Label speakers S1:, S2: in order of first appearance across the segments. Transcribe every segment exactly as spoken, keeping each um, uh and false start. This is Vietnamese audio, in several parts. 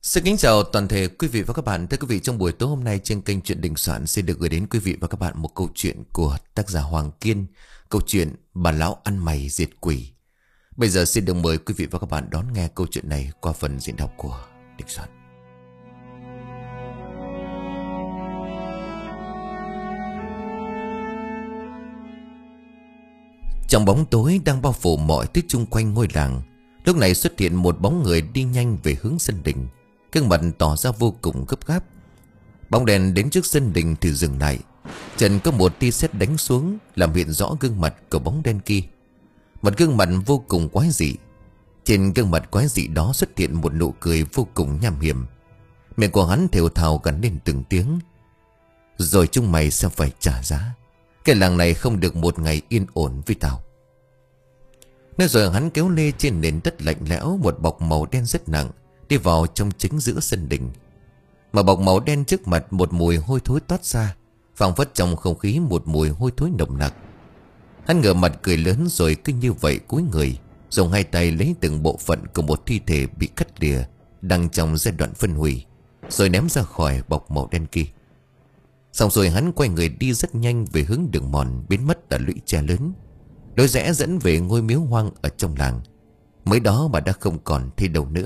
S1: Xin kính chào toàn thể quý vị và các bạn. Thưa quý vị, trong buổi tối hôm nay trên kênh Truyện Đình Soạn xin được gửi đến quý vị và các bạn một câu chuyện của tác giả Hoàng Kiên, câu chuyện Bà Lão Ăn Mày Diệt Quỷ. Bây giờ xin được mời quý vị và các bạn đón nghe câu chuyện này qua phần diễn đọc của Đình Soạn. Trong bóng tối đang bao phủ mọi thứ chung quanh ngôi làng, lúc này xuất hiện một bóng người đi nhanh về hướng sân đình. Gương mặt tỏ ra vô cùng gấp gáp. Bóng đèn đến trước sân đình thì dừng lại. Trần có một tia sét đánh xuống, làm hiện rõ gương mặt của bóng đen kia. Một gương mặt vô cùng quái dị. Trên gương mặt quái dị đó xuất hiện một nụ cười vô cùng nham hiểm. Miệng của hắn thều thào gắn lên từng tiếng: "Rồi chúng mày sẽ phải trả giá. Cái làng này không được một ngày yên ổn với tao." Nói rồi hắn kéo lê trên nền đất lạnh lẽo một bọc màu đen rất nặng, đi vào trong chính giữa sân đình. Mà bọc màu đen trước mặt một mùi hôi thối toát ra, phảng phất trong không khí một mùi hôi thối nồng nặc. Hắn ngửa mặt cười lớn rồi cứ như vậy cúi người, dùng hai tay lấy từng bộ phận của một thi thể bị cắt lìa đang trong giai đoạn phân hủy, rồi ném ra khỏi bọc màu đen kia. Xong rồi hắn quay người đi rất nhanh về hướng đường mòn biến mất ở lũy tre lớn, lối rẽ dẫn về ngôi miếu hoang ở trong làng. Mới đó mà đã không còn thấy đâu nữa.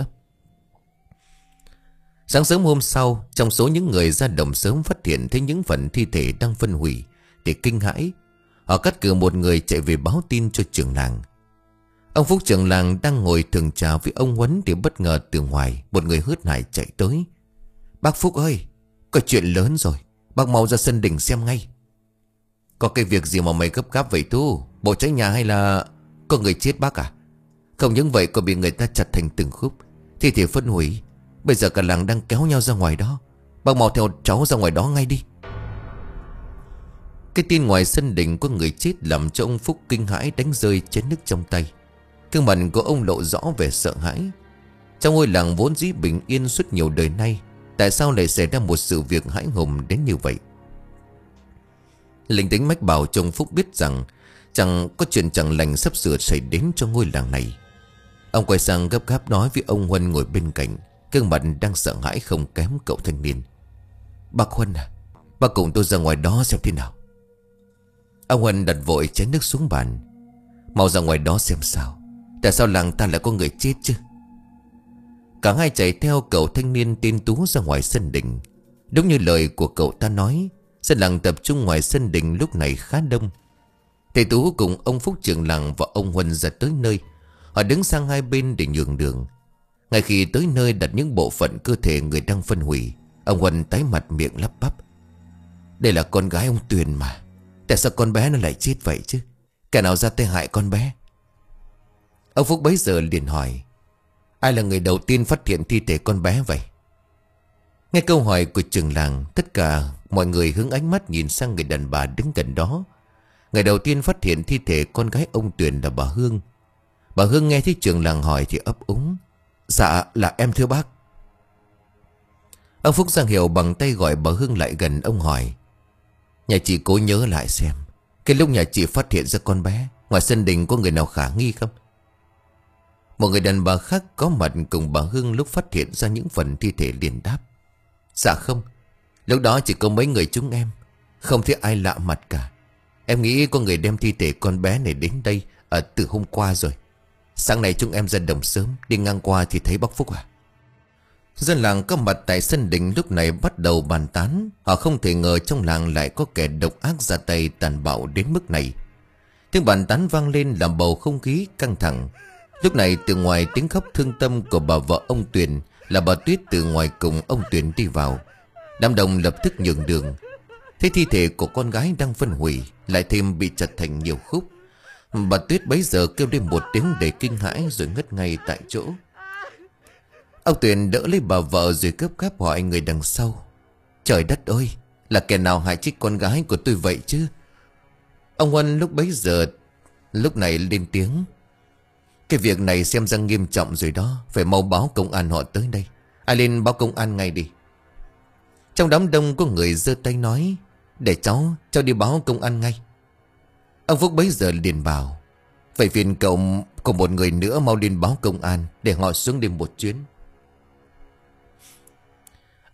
S1: Sáng sớm hôm sau, trong số những người ra đồng sớm phát hiện thấy những phần thi thể đang phân hủy thì kinh hãi. Họ cắt cử một người chạy về báo tin cho trưởng làng. Ông Phúc trưởng làng đang ngồi thưởng trà với ông Huấn thì bất ngờ từ ngoài một người hớt hải chạy tới. "Bác Phúc ơi, có chuyện lớn rồi, bác mau ra sân đình xem ngay." "Có cái việc gì mà mày gấp gáp vậy Thu? Bộ cháy nhà hay là có người chết bác à?" "Không những vậy, còn bị người ta chặt thành từng khúc, thi thể phân hủy. Bây giờ cả làng đang kéo nhau ra ngoài đó. Bác mau theo cháu ra ngoài đó ngay đi." Cái tin ngoài sân đình có người chết làm cho ông Phúc kinh hãi đánh rơi chén nước trong tay. Gương mặt của ông lộ rõ vẻ sợ hãi. Trong ngôi làng vốn dĩ bình yên suốt nhiều đời nay, tại sao lại xảy ra một sự việc hãi hùng đến như vậy? Linh tính mách bảo cho ông Phúc biết rằng chẳng có chuyện chẳng lành sắp sửa xảy đến cho ngôi làng này. Ông quay sang gấp gáp nói với ông Huân ngồi bên cạnh, gương mặt đang sợ hãi không kém cậu thanh niên: "Bác Huân à, bác cùng tôi ra ngoài đó xem thế nào." Ông Huân đặt vội chén nước xuống bàn: "Mau ra ngoài đó xem sao. Tại sao làng ta lại có người chết chứ?" Cả hai chạy theo cậu thanh niên tên Tú ra ngoài sân đình. Đúng như lời của cậu ta nói, dân làng tập trung ngoài sân đình lúc này khá đông. Thầy Tú cùng ông Phúc trưởng làng và ông Huân ra tới nơi. Họ đứng sang hai bên để nhường đường. Ngay khi tới nơi đặt những bộ phận cơ thể người đang phân hủy, ông Huân tái mặt miệng lắp bắp: "Đây là con gái ông Tuyền mà. Tại sao con bé nó lại chết vậy chứ? Kẻ nào ra tay hại con bé?" Ông Phúc bấy giờ liền hỏi: "Ai là người đầu tiên phát hiện thi thể con bé vậy?" Nghe câu hỏi của trưởng làng, tất cả mọi người hướng ánh mắt nhìn sang người đàn bà đứng gần đó. Người đầu tiên phát hiện thi thể con gái ông Tuyền là bà Hương. Bà Hương nghe thấy trưởng làng hỏi thì ấp úng: "Dạ là em thưa bác." Ông Phúc ra hiệu bằng tay gọi bà Hương lại gần. Ông hỏi: "Nhà chị cố nhớ lại xem, cái lúc nhà chị phát hiện ra con bé, ngoài sân đình có người nào khả nghi không?" Một người đàn bà khác có mặt cùng bà Hương lúc phát hiện ra những phần thi thể liền đáp: "Dạ không, lúc đó chỉ có mấy người chúng em, không thấy ai lạ mặt cả. Em nghĩ có người đem thi thể con bé này đến đây ở từ hôm qua rồi. Sáng nay chúng em ra đồng sớm, đi ngang qua thì thấy bác Phúc à." Dân làng có mặt tại sân đình lúc này bắt đầu bàn tán. Họ không thể ngờ trong làng lại có kẻ độc ác ra tay tàn bạo đến mức này. Tiếng bàn tán vang lên làm bầu không khí căng thẳng. Lúc này từ ngoài tiếng khóc thương tâm của bà vợ ông Tuyền là bà Tuyết từ ngoài cùng ông Tuyền đi vào. Đám đông lập tức nhường đường. Thấy thi thể của con gái đang phân hủy, lại thêm bị chặt thành nhiều khúc, bà Tuyết bấy giờ kêu lên một tiếng để kinh hãi rồi ngất ngay tại chỗ. Ông Tuyền đỡ lấy bà vợ rồi gấp gáp hỏi người đằng sau: "Trời đất ơi, là kẻ nào hại chết con gái của tôi vậy chứ?" Ông Huân lúc bấy giờ lúc này lên tiếng: "Cái việc này xem ra nghiêm trọng rồi đó, phải mau báo công an họ tới đây. Ai lên báo công an ngay đi." Trong đám đông có người giơ tay nói: "Để cháu, cháu đi báo công an ngay." Ông Phúc bấy giờ liền bảo: "Vậy phiền cậu cùng một người nữa mau lên báo công an để họ xuống đêm một chuyến."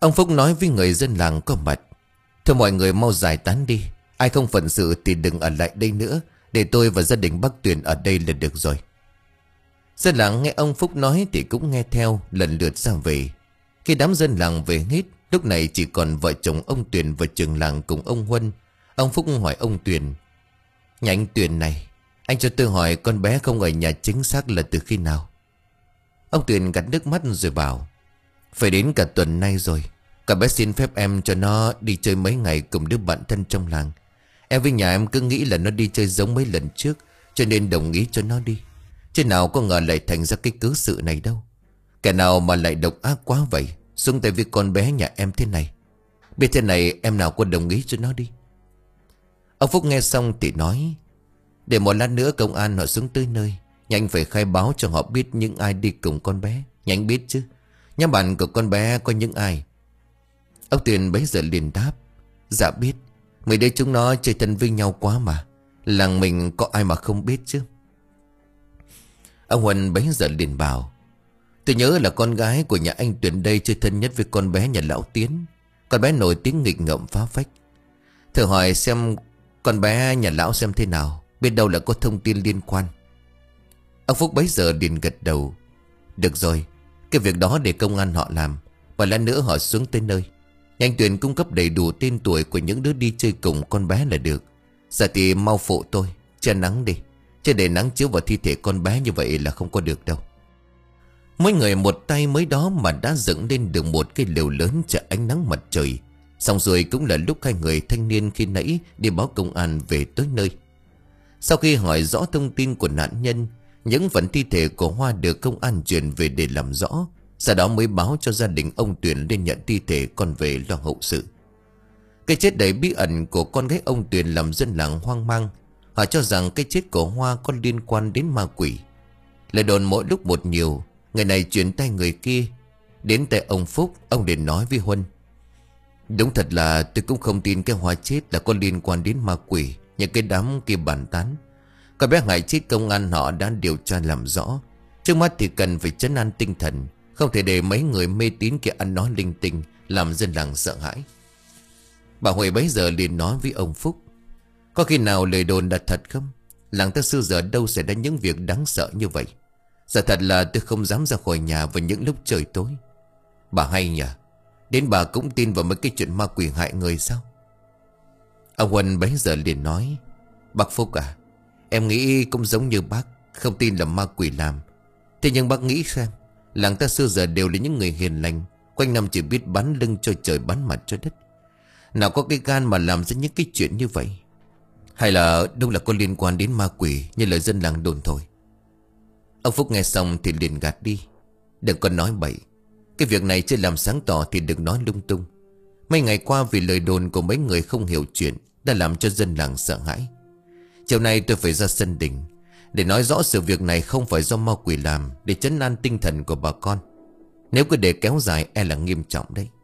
S1: Ông Phúc nói với người dân làng có mặt: "Thôi mọi người mau giải tán đi. Ai không phận sự thì đừng ở lại đây nữa. Để tôi và gia đình bác Tuyền ở đây là được rồi." Dân làng nghe ông Phúc nói thì cũng nghe theo, lần lượt ra về. Khi đám dân làng về hết, lúc này chỉ còn vợ chồng ông Tuyền và trưởng làng cùng ông Huân. Ông Phúc hỏi ông Tuyền: "Nhà anh Tuyền này, anh cho tôi hỏi con bé không ở nhà chính xác là từ khi nào?" Ông Tuyền gạt nước mắt rồi bảo: "Phải đến cả tuần nay rồi. Cả bé xin phép em cho nó đi chơi mấy ngày cùng đứa bạn thân trong làng. Em với nhà em cứ nghĩ là nó đi chơi giống mấy lần trước, cho nên đồng ý cho nó đi. Chứ nào có ngờ lại thành ra cái cớ sự này đâu. Kẻ nào mà lại độc ác quá vậy, xuống tay với con bé nhà em thế này. Biết thế này em nào có đồng ý cho nó đi." Ông Phúc nghe xong thì nói: "Để một lát nữa công an họ xuống tới nơi, nhà anh phải khai báo cho họ biết những ai đi cùng con bé. Nhà anh biết chứ, nhóm bạn của con bé có những ai." Ông Tuyền bấy giờ liền đáp: "Dạ biết. Mấy đứa chúng nó chơi thân với nhau quá mà. Làng mình có ai mà không biết chứ." Ông Huân bấy giờ liền bảo: "Tôi nhớ là con gái của nhà anh Tuyền đây chơi thân nhất với con bé nhà lão Tiến. Con bé nổi tiếng nghịch ngợm phá phách. Thử hỏi xem con bé nhà lão xem thế nào, biết đâu là có thông tin liên quan." Ông Phúc bấy giờ liền gật đầu: "Được rồi, cái việc đó để công an họ làm. Và lát nữa họ xuống tới nơi, nhà anh Tuyền cung cấp đầy đủ tên tuổi của những đứa đi chơi cùng con bé là được. Giờ thì mau phụ tôi, che nắng đi. Chứ để nắng chiếu vào thi thể con bé như vậy là không có được đâu." Mỗi người một tay mới đó mà đã dựng lên được một cái lều lớn che ánh nắng mặt trời. Xong rồi cũng là lúc hai người thanh niên khi nãy đi báo công an về tới nơi. Sau khi hỏi rõ thông tin của nạn nhân, những phần thi thể của Hoa được công an chuyển về để làm rõ. Sau đó mới báo cho gia đình ông Tuyền lên nhận thi thể con về lo hậu sự. Cái chết đầy bí ẩn của con gái ông Tuyền làm dân làng hoang mang. Họ cho rằng cái chết của Hoa có liên quan đến ma quỷ. Lời đồn mỗi lúc một nhiều, người này chuyển tay người kia. Đến tay ông Phúc, ông liền nói với Huân: "Đúng thật là tôi cũng không tin cái Hoa chết là có liên quan đến ma quỷ như cái đám kia bàn tán. Con bé hại chết công an họ đã điều tra làm rõ. Trước mắt thì cần phải trấn an tinh thần, không thể để mấy người mê tín kia ăn nói linh tinh, làm dân làng sợ hãi." Bà Huệ bấy giờ liền nói với ông Phúc: "Có khi nào lời đồn là thật không? Làng ta xưa giờ đâu xảy ra những việc đáng sợ như vậy. Giờ thật là tôi không dám ra khỏi nhà vào những lúc trời tối." Bà hay nhỉ, đến bà cũng tin vào mấy cái chuyện ma quỷ hại người sao? Ông Huân bấy giờ liền nói: "Bác Phúc à, em nghĩ cũng giống như bác, không tin là ma quỷ làm. Thế nhưng bác nghĩ xem, làng ta xưa giờ đều là những người hiền lành, quanh năm chỉ biết bán lưng cho trời bán mặt cho đất. Nào có cái gan mà làm ra những cái chuyện như vậy? Hay là đâu là có liên quan đến ma quỷ như lời dân làng đồn thôi?" Ông Phúc nghe xong thì liền gạt đi: "Đừng có nói bậy. Cái việc này chưa làm sáng tỏ thì đừng nói lung tung. Mấy ngày qua vì lời đồn của mấy người không hiểu chuyện đã làm cho dân làng sợ hãi. Chiều nay tôi phải ra sân đình để nói rõ sự việc này không phải do ma quỷ làm, để trấn an tinh thần của bà con. Nếu cứ để kéo dài e là nghiêm trọng đấy."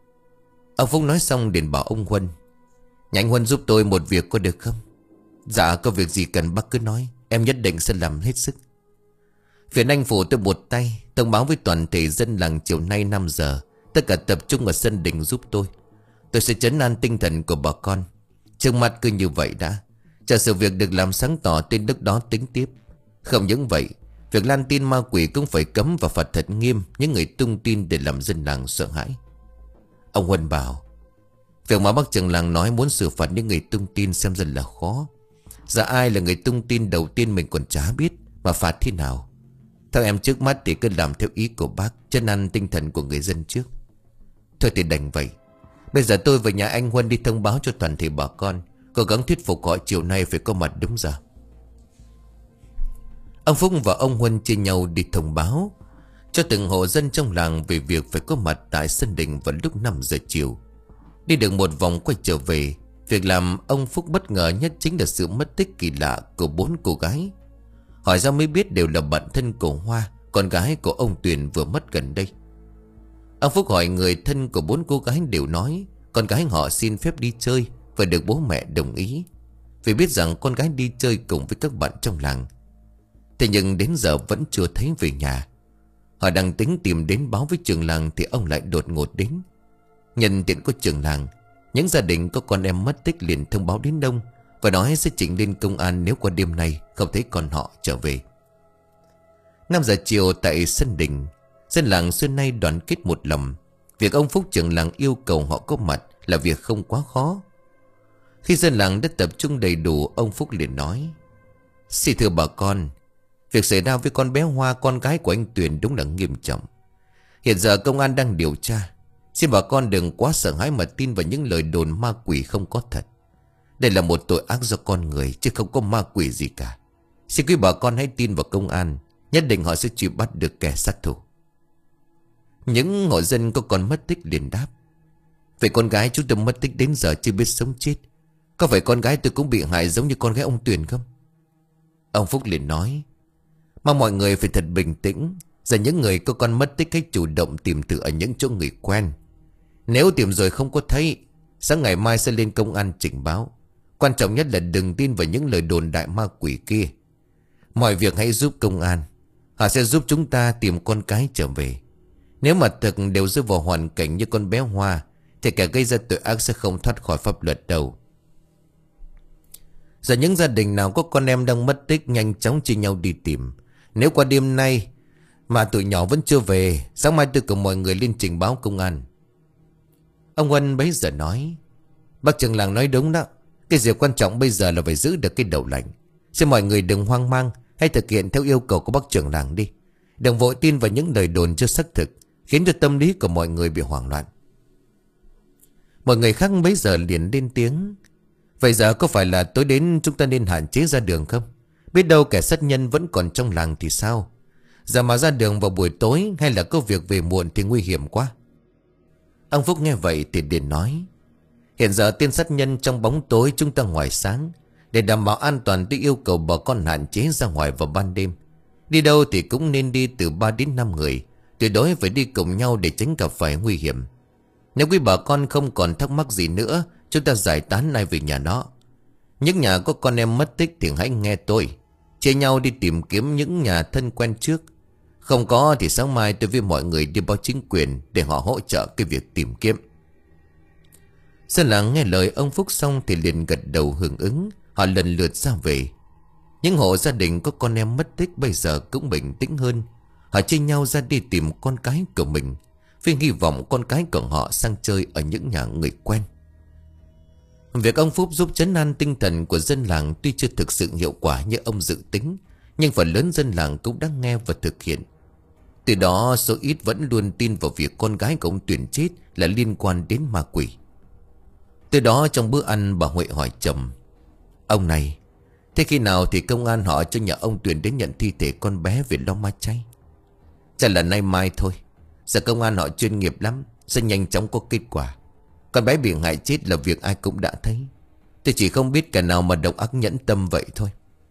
S1: Ông Phúc nói xong liền bảo ông Huân: "Nhà anh Huân giúp tôi một việc có được không?" "Dạ, có việc gì cần bác cứ nói, em nhất định sẽ làm hết sức." Phiền anh phụ tôi một tay, thông báo với toàn thể dân làng chiều nay năm giờ tất cả tập trung ở sân đình giúp tôi. Tôi sẽ trấn an tinh thần của bà con. Trước mắt cứ như vậy đã, chờ sự việc được làm sáng tỏ tên lúc đó tính tiếp. Không những vậy, việc lan tin ma quỷ cũng phải cấm và phạt thật nghiêm những người tung tin để làm dân làng sợ hãi. Ông Huân bảo: "Việc mà bác trưởng làng nói muốn xử phạt những người tung tin xem ra là khó. Dạ ai là người tung tin đầu tiên mình còn chả biết, mà phạt thế nào. Theo em trước mắt thì cứ làm theo ý của bác, trấn an tinh thần của người dân trước." Thôi thì đành vậy. Bây giờ tôi và nhà anh Huân đi thông báo cho toàn thể bà con, cố gắng thuyết phục họ chiều nay phải có mặt đúng giờ. Ông Phúc và ông Huân chia nhau đi thông báo cho từng hộ dân trong làng về việc phải có mặt tại sân đình vào lúc năm giờ chiều. Đi được một vòng quay trở về, việc làm ông Phúc bất ngờ nhất chính là sự mất tích kỳ lạ của bốn cô gái. Hỏi ra mới biết đều là bạn thân của Hoa, con gái của ông Tuyền vừa mất gần đây. Ông Phúc hỏi người thân của bốn cô gái đều nói con gái họ xin phép đi chơi và được bố mẹ đồng ý, vì biết rằng con gái đi chơi cùng với các bạn trong làng. Thế nhưng đến giờ vẫn chưa thấy về nhà. Họ đang tính tìm đến báo với trưởng làng thì ông lại đột ngột đến. Nhân tiện có trưởng làng, những gia đình có con em mất tích liền thông báo đến đông và nói sẽ trình lên công an nếu qua đêm nay không thấy con họ trở về. Năm giờ chiều tại sân đình, dân làng xưa nay đoàn kết một lòng. Việc ông Phúc trưởng làng yêu cầu họ có mặt là việc không quá khó. Khi dân làng đã tập trung đầy đủ, ông Phúc liền nói: "Xin thưa bà con, việc xảy ra với con bé Hoa, con gái của anh Tuyền, đúng là nghiêm trọng. Hiện giờ công an đang điều tra. Xin bà con đừng quá sợ hãi mà tin vào những lời đồn ma quỷ không có thật. Đây là một tội ác do con người chứ không có ma quỷ gì cả. Xin quý bà con hãy tin vào công an, nhất định họ sẽ truy bắt được kẻ sát thủ." Những hộ dân có con mất tích liền đáp: "Vậy con gái chúng tôi mất tích đến giờ chưa biết sống chết. Có phải con gái tôi cũng bị hại giống như con gái ông Tuyền không?" Ông Phúc liền nói: "Mong mọi người phải thật bình tĩnh. Giờ những người có con mất tích hãy chủ động tìm thử ở những chỗ người quen. Nếu tìm rồi không có thấy, sáng ngày mai sẽ lên công an trình báo. Quan trọng nhất là đừng tin vào những lời đồn đại ma quỷ kia. Mọi việc hãy giúp công an. Họ sẽ giúp chúng ta tìm con cái trở về. Nếu mà thực đều rơi vào hoàn cảnh như con bé Hoa thì kẻ gây ra tội ác sẽ không thoát khỏi pháp luật đâu." Giờ những gia đình nào có con em đang mất tích nhanh chóng chia nhau đi tìm. Nếu qua đêm nay mà tụi nhỏ vẫn chưa về, sáng mai tôi cùng mọi người lên trình báo công an. Ông Huân bấy giờ nói: "Bác trưởng làng nói đúng đó. Cái việc quan trọng bây giờ là phải giữ được cái đầu lạnh. Xin mọi người đừng hoang mang, hãy thực hiện theo yêu cầu của bác trưởng làng đi. Đừng vội tin vào những lời đồn chưa xác thực, khiến cho tâm lý của mọi người bị hoảng loạn." Mọi người khác bấy giờ liền lên tiếng: "Vậy giờ có phải là tối đến chúng ta nên hạn chế ra đường không? Biết đâu kẻ sát nhân vẫn còn trong làng thì sao? Giờ mà ra đường vào buổi tối hay là có việc về muộn thì nguy hiểm quá." Ông Phúc nghe vậy thì liền nói: "Hiện giờ tên sát nhân trong bóng tối, chúng ta ngoài sáng. Để đảm bảo an toàn tôi yêu cầu bà con hạn chế ra ngoài vào ban đêm. Đi đâu thì cũng nên đi từ ba đến năm người. Tuyệt đối phải đi cùng nhau để tránh gặp phải nguy hiểm. Nếu quý bà con không còn thắc mắc gì nữa, chúng ta giải tán nay về nhà nó. Những nhà có con em mất tích thì hãy nghe tôi, chia nhau đi tìm kiếm những nhà thân quen trước. Không có thì sáng mai tôi với mọi người đi báo chính quyền để họ hỗ trợ cái việc tìm kiếm." Dân làng nghe lời ông Phúc xong thì liền gật đầu hưởng ứng. Họ lần lượt ra về. Những hộ gia đình có con em mất tích bây giờ cũng bình tĩnh hơn. Họ chia nhau ra đi tìm con cái của mình, với hy vọng con cái của họ sang chơi ở những nhà người quen. Việc ông Phúc giúp trấn an tinh thần của dân làng tuy chưa thực sự hiệu quả như ông dự tính, nhưng phần lớn dân làng cũng đã nghe và thực hiện. Từ đó số ít vẫn luôn tin vào việc con gái của ông Tuyền chết là liên quan đến ma quỷ. Từ đó trong bữa ăn, bà Huệ hỏi chồng: "Ông này, thế khi nào thì công an họ cho nhà ông Tuyền đến nhận thi thể con bé về lo ma chay?" "Chắc là nay mai thôi. Giờ công an họ chuyên nghiệp lắm, sẽ nhanh chóng có kết quả. Con bé bị hại chết là việc ai cũng đã thấy. Tôi chỉ không biết kẻ nào mà độc ác nhẫn tâm vậy thôi."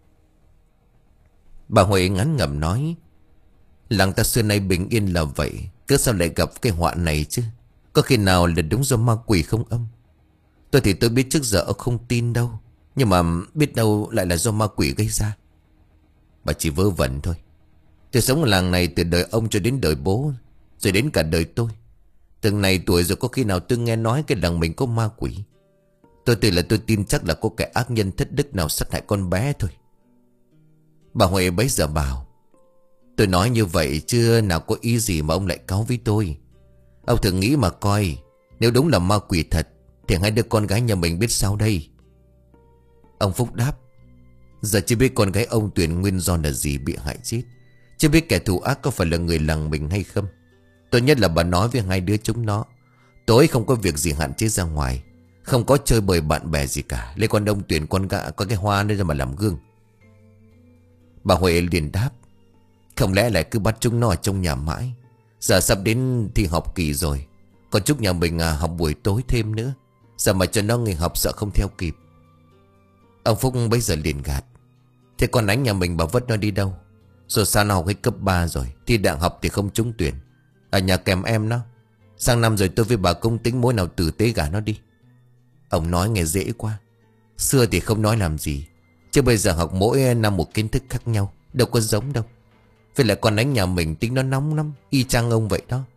S1: Bà Huệ ngán ngẩm nói: "Làng ta xưa nay bình yên là vậy, cớ sao lại gặp cái họa này chứ? Có khi nào là đúng do ma quỷ không ông? Tôi thì tôi biết trước giờ không tin đâu, nhưng mà biết đâu lại là do ma quỷ gây ra." "Bà chỉ vớ vẩn thôi. Tôi sống ở làng này từ đời ông cho đến đời bố, rồi đến cả đời tôi. Từng này tuổi rồi có khi nào tôi nghe nói cái làng mình có ma quỷ. Tôi tự là tôi tin chắc là có kẻ ác nhân thất đức nào sát hại con bé thôi." Bà Huệ bấy giờ bảo: "Tôi nói như vậy chứ nào có ý gì mà ông lại cáu với tôi. Ông thử nghĩ mà coi, nếu đúng là ma quỷ thật thì hai đứa con gái nhà mình biết sao đây?" Ông Phúc đáp: "Giờ chưa biết con gái ông Tuyền nguyên do là gì bị hại chết, chưa biết kẻ thù ác có phải là người làng mình hay không. Tốt nhất là bà nói với hai đứa chúng nó, tối không có việc gì hạn chế ra ngoài, không có chơi bời bạn bè gì cả, lấy con ông Tuyền con gã có cái Hoa nơi ra mà làm gương." Bà Huệ liền đáp: "Không lẽ lại cứ bắt chúng nó ở trong nhà mãi? Giờ sắp đến thi học kỳ rồi, còn chúc nhà mình à, học buổi tối thêm nữa. Giờ mà cho nó nghỉ học sợ không theo kịp." Ông Phúc bây giờ liền gạt: "Thế con Ánh nhà mình bảo vất nó đi đâu? Rồi sao nó học hết cấp ba rồi, thi đại học thì không trúng tuyển, ở nhà kèm em nó. Sang năm rồi tôi với bà công tính mối nào tử tế gả nó đi." Ông nói nghe dễ quá. Xưa thì không nói làm gì, chứ bây giờ học mỗi năm một kiến thức khác nhau, đâu có giống đâu. Vậy là con Ánh nhà mình tính nó nóng lắm, y chang ông vậy đó.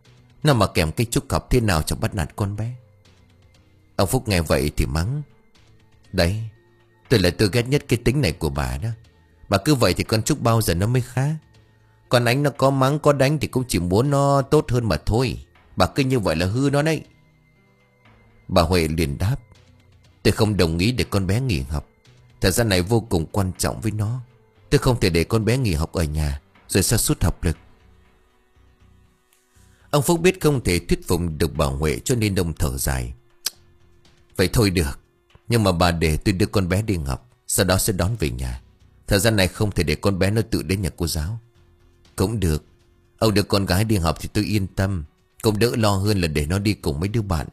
S1: Nó mà kèm cái trúc cọc thế nào chẳng bắt nạt con bé. Ông Phúc nghe vậy thì mắng. Đấy, tôi là tôi ghét nhất cái tính này của bà đó. Bà cứ vậy thì con Trúc bao giờ nó mới khá. Con Ánh nó có mắng có đánh thì cũng chỉ muốn nó tốt hơn mà thôi. Bà cứ như vậy là hư nó đấy. Bà Huệ liền đáp. Tôi không đồng ý để con bé nghỉ học. Thời gian này vô cùng quan trọng với nó. Tôi không thể để con bé nghỉ học ở nhà rồi sa sút học lực. Ông Phúc biết không thể thuyết phục được bà Huệ, cho nên ông thở dài. Vậy thôi được. Nhưng mà bà để tôi đưa con bé đi học, sau đó sẽ đón về nhà. Thời gian này không thể để con bé nó tự đến nhà cô giáo. Cũng được. Ông đưa con gái đi học thì tôi yên tâm. Cũng đỡ lo hơn là để nó đi cùng mấy đứa bạn.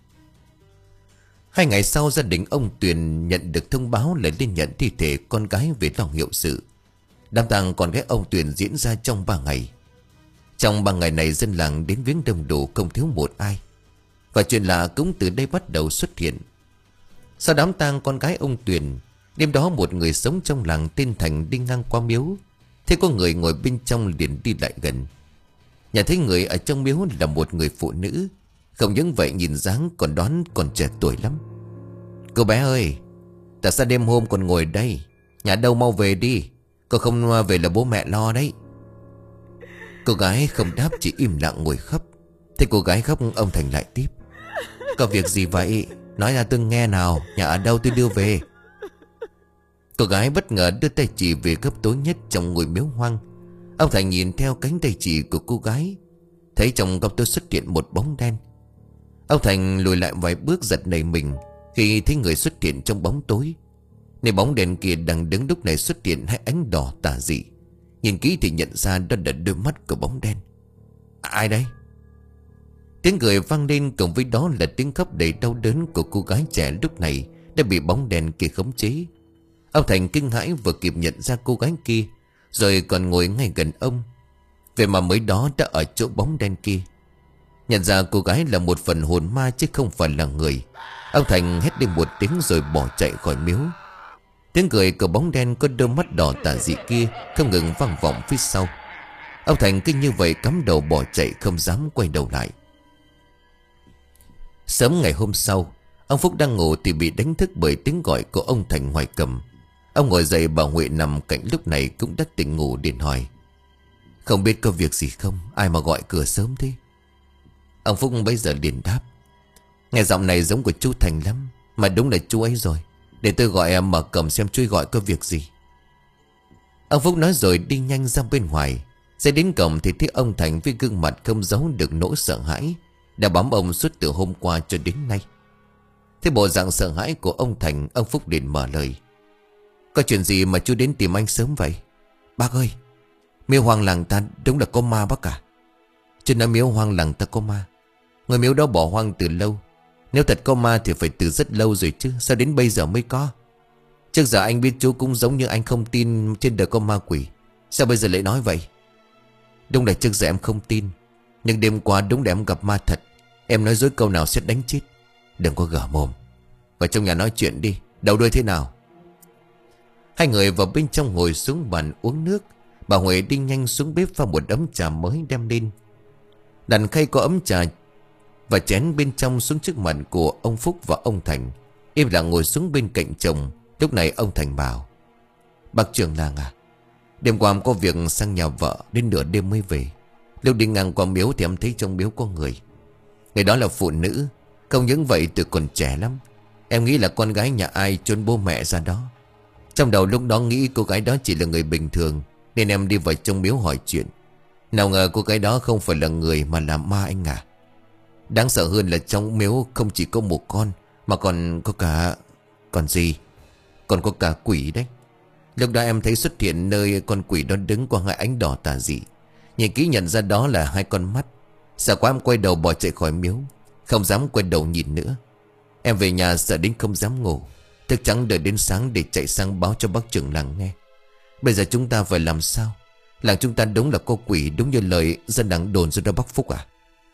S1: Hai ngày sau, gia đình ông Tuyền nhận được thông báo là lên nhận thi thể con gái về lo hiệu sự. Đám tang con gái ông Tuyền diễn ra trong ba ngày. Trong ba ngày này, dân làng đến viếng đông đủ không thiếu một ai. Và chuyện lạ cũng từ đây bắt đầu xuất hiện. Sau đám tang con gái ông Tuyền, đêm đó một người sống trong làng tên Thành đi ngang qua miếu. Thế có người ngồi bên trong liền đi lại gần. Nhận thấy người ở trong miếu là một người phụ nữ. Không những vậy nhìn dáng còn đoán còn trẻ tuổi lắm. Cô bé ơi, tại sao đêm hôm còn ngồi đây? Nhà đâu mau về đi. Cô không về là bố mẹ lo đấy. Cô gái không đáp, chỉ im lặng ngồi khóc. Thế cô gái khóc, ông Thành lại tiếp. Có việc gì vậy? Nói ra tôi nghe nào. Nhà ở đâu tôi đưa về. Cô gái bất ngờ đưa tay chỉ về góc tối nhất trong ngôi miếu hoang. Ông Thành nhìn theo cánh tay chỉ của cô gái, thấy trong góc tối xuất hiện một bóng đen. Ông Thành lùi lại vài bước, giật nảy mình khi thấy người xuất hiện trong bóng tối. Nơi bóng đèn kia đang đứng lúc này xuất hiện hai ánh đỏ tà dị. Nhìn kỹ thì nhận ra đó là đôi mắt của bóng đen. À, ai đấy? Tiếng cười vang lên, cùng với đó là tiếng khóc đầy đau đớn của cô gái trẻ lúc này đã bị bóng đèn kia khống chế. Ông Thành kinh hãi vừa kịp nhận ra cô gái kia, rồi còn ngồi ngay gần ông. Vậy mà mới đó đã ở chỗ bóng đen kia. Nhận ra cô gái là một phần hồn ma chứ không phải là người. Ông Thành hét lên một tiếng rồi bỏ chạy khỏi miếu. Tiếng cười của bóng đen có đôi mắt đỏ tà dị kia không ngừng vang vọng phía sau. Ông Thành cứ như vậy cắm đầu bỏ chạy, không dám quay đầu lại. Sớm ngày hôm sau, ông Phúc đang ngủ thì bị đánh thức bởi tiếng gọi của ông Thành ngoài cầm. Ông ngồi dậy, bà Huệ nằm cạnh lúc này cũng đã tỉnh ngủ, điện hỏi. Không biết có việc gì không? Ai mà gọi cửa sớm thế? Ông Phúc bây giờ liền đáp. Nghe giọng này giống của chú Thành lắm. Mà đúng là chú ấy rồi. Để tôi gọi em mở cổng xem chú ấy gọi có việc gì. Ông Phúc nói rồi đi nhanh ra bên ngoài. Sẽ đến cổng thì thấy ông Thành với gương mặt không giấu được nỗi sợ hãi đã bám ông suốt từ hôm qua cho đến nay. Thế bộ dạng sợ hãi của ông Thành, ông Phúc liền mở lời. Có chuyện gì mà chú đến tìm anh sớm vậy? Bác ơi, miếu hoang làng ta đúng là có ma bác cả. Chứ nói miếu hoang làng ta có ma. Ngôi miếu đó bỏ hoang từ lâu. Nếu thật có ma thì phải từ rất lâu rồi chứ. Sao đến bây giờ mới có? Trước giờ anh biết chú cũng giống như anh không tin trên đời có ma quỷ. Sao bây giờ lại nói vậy? Đúng là trước giờ em không tin. Nhưng đêm qua đúng là em gặp ma thật. Em nói dối câu nào sẽ đánh chết. Đừng có gở mồm. Vào trong nhà nói chuyện đi. Đầu đuôi thế nào? Hai người vào bên trong ngồi xuống bàn uống nước. Bà Huệ đi nhanh xuống bếp pha một ấm trà mới đem lên. Đặt khay có ấm trà và chén bên trong xuống trước mặt của ông Phúc và ông Thành. Im lặng ngồi xuống bên cạnh chồng. Lúc này ông Thành bảo. Bác trưởng làng à, đêm qua em có việc sang nhà vợ, đến nửa đêm mới về. Lúc đi ngang qua miếu thì em thấy trong miếu có người. Người đó là phụ nữ. Không những vậy từ còn trẻ lắm. Em nghĩ là con gái nhà ai chôn bố mẹ ra đó. Trong đầu lúc đó nghĩ cô gái đó chỉ là người bình thường, nên em đi vào trong miếu hỏi chuyện. Nào ngờ cô gái đó không phải là người mà là ma anh à. Đáng sợ hơn là trong miếu không chỉ có một con, mà còn có cả... Còn gì? Còn có cả quỷ đấy. Lúc đó em thấy xuất hiện nơi con quỷ đó đứng qua hai ánh đỏ tà dị. Nhìn kỹ nhận ra đó là hai con mắt. Sợ quá em quay đầu bỏ chạy khỏi miếu. Không dám quay đầu nhìn nữa. Em về nhà sợ đến không dám ngủ. Thức trắng đợi đến sáng để chạy sang báo cho bác trưởng làng nghe. Bây giờ chúng ta phải làm sao? Làng chúng ta đúng là có quỷ, đúng như lời dân làng đồn rồi đó bác Phúc à?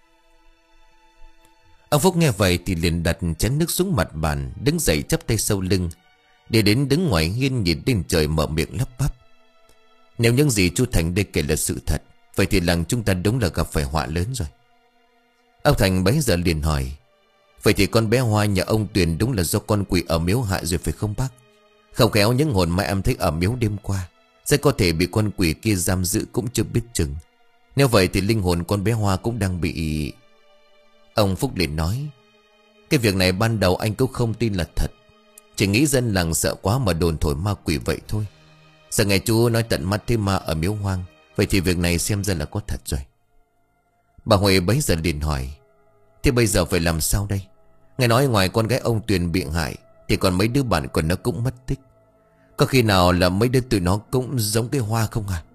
S1: Ông Phúc nghe vậy thì liền đặt chén nước xuống mặt bàn, đứng dậy chắp tay sau lưng, để đến đứng ngoài hiên nhìn lên trời mở miệng lắp bắp. Nếu những gì chú Thành đây kể là sự thật, vậy thì làng chúng ta đúng là gặp phải họa lớn rồi. Ông Thành bấy giờ liền hỏi: vậy thì con bé Hoa nhà ông Tuyền đúng là do con quỷ ở miếu hại rồi phải không bác? Không khéo những hồn mà em thấy ở miếu đêm qua sẽ có thể bị con quỷ kia giam giữ cũng chưa biết chừng. Nếu vậy thì linh hồn con bé Hoa cũng đang bị... Ông Phúc liền nói: cái việc này ban đầu anh cũng không tin là thật, chỉ nghĩ dân làng sợ quá mà đồn thổi ma quỷ vậy thôi. Giờ nghe chú nói tận mắt thấy ma ở miếu hoang, vậy thì việc này xem ra là có thật rồi. Bà Huệ bấy giờ liền hỏi: thế bây giờ phải làm sao đây? Nghe nói ngoài con gái ông Tuyền bị hại thì còn mấy đứa bạn của nó cũng mất tích. Có khi nào là mấy đứa tụi nó cũng giống cái Hoa không à?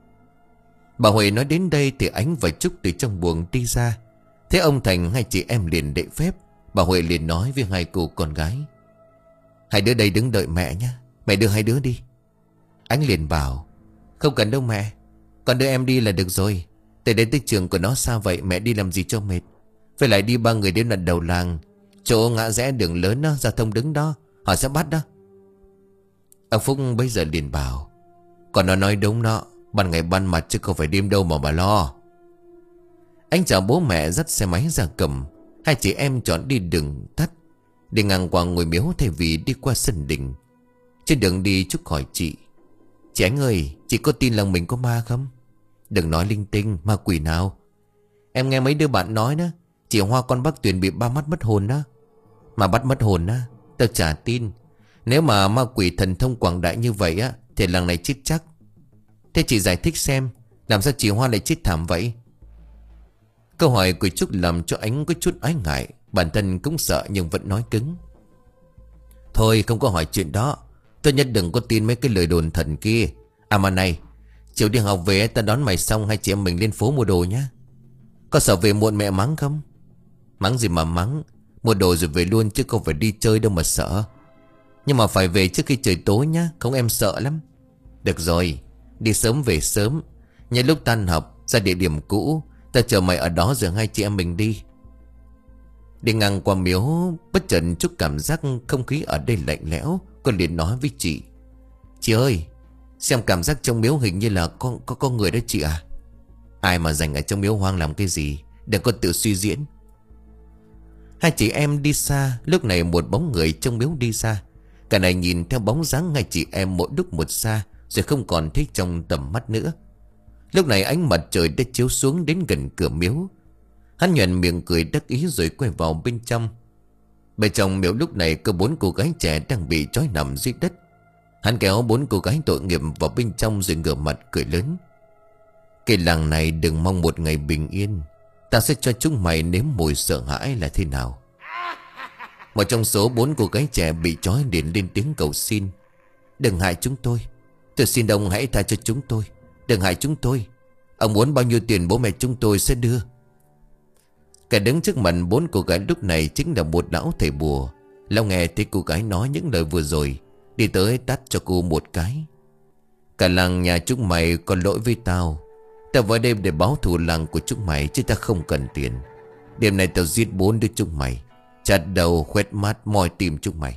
S1: Bà Huệ nói đến đây thì Ánh và Trúc từ trong buồng đi ra. Thế ông Thành hai chị em liền đệ phép. Bà Huệ liền nói với hai cô con gái: hai đứa đây đứng đợi mẹ nhé, mẹ đưa hai đứa đi. Ánh liền bảo: không cần đâu mẹ, con đưa em đi là được rồi. Từ đến tới trường của nó xa vậy, mẹ đi làm gì cho mệt. Phải lại đi ba người đến lần đầu làng, chỗ ngã rẽ đường lớn đó, giao thông đứng đó, họ sẽ bắt đó. Ông Phúc bây giờ liền bảo: còn nó nói đúng đó, ban ngày ban mặt chứ không phải đêm đâu mà bà lo. Anh chào bố mẹ dắt xe máy ra cầm. Hai chị em chọn đi đường tắt, đi ngang qua ngôi miếu thay vì đi qua sân đình. Trên đường đi Trúc hỏi chị: chị Ánh ơi, chị có tin là mình có ma không? Đừng nói linh tinh, ma quỷ nào. Em nghe mấy đứa bạn nói đó, chị Hoa con bác Tuyền bị ba mắt mất hồn đó. Mà bắt mất hồn á, tao chả tin. Nếu mà ma quỷ thần thông quảng đại như vậy á thì làng này chết chắc. Thế chị giải thích xem, làm sao chị Hoa lại chết thảm vậy? Câu hỏi của Trúc làm cho Ánh có chút ái ngại. Bản thân cũng sợ nhưng vẫn nói cứng: thôi không có hỏi chuyện đó, tốt nhất đừng có tin mấy cái lời đồn thần kia. À mà này, chiều đi học về ta đón mày xong hai chị em mình lên phố mua đồ nhá. Có sợ về muộn mẹ mắng không? Mắng gì mà mắng, mua đồ rồi về luôn chứ không phải đi chơi đâu mà sợ. Nhưng mà phải về trước khi trời tối nhá, không em sợ lắm. Được rồi, đi sớm về sớm. Nhân lúc tan học ra địa điểm cũ, ta chờ mày ở đó rồi hai chị em mình đi. Đi ngang qua miếu, bất chợt chút cảm giác không khí ở đây lạnh lẽo. Con liền nói với chị: chị ơi, xem cảm giác trong miếu hình như là có, có, có người đó chị à. Ai mà dành ở trong miếu hoang làm cái gì, đừng có tự suy diễn. Hai chị em đi xa. Lúc này một bóng người trong miếu đi ra. Cả này nhìn theo bóng dáng hai chị em mỗi lúc một xa, rồi không còn thấy trong tầm mắt nữa. Lúc này ánh mặt trời đã chiếu xuống đến gần cửa miếu. Hắn nhoẻn miệng cười đắc ý rồi quay vào bên trong. Bên trong miếu lúc này có bốn cô gái trẻ đang bị trói nằm dưới đất. Hắn kéo bốn cô gái tội nghiệp vào bên trong rồi ngửa mặt cười lớn: cái làng này đừng mong một ngày bình yên, ta sẽ cho chúng mày nếm mùi sợ hãi là thế nào. Một trong số bốn cô gái trẻ bị trói liền lên tiếng cầu xin: đừng hại chúng tôi, tôi xin ông hãy tha cho chúng tôi, đừng hại chúng tôi. Ông muốn bao nhiêu tiền bố mẹ chúng tôi sẽ đưa. Cả đứng trước mặt bốn cô gái lúc này chính là một lão thầy bùa. Lão nghe thấy cô gái nói những lời vừa rồi, đi tới tát cho cô một cái: cả làng nhà chúng mày có lỗi với tao. Tao vào đêm để báo thù làng của chúng mày chứ ta không cần tiền. Đêm này tao giết bốn đứa chúng mày, chặt đầu khoét mắt moi tim chúng mày.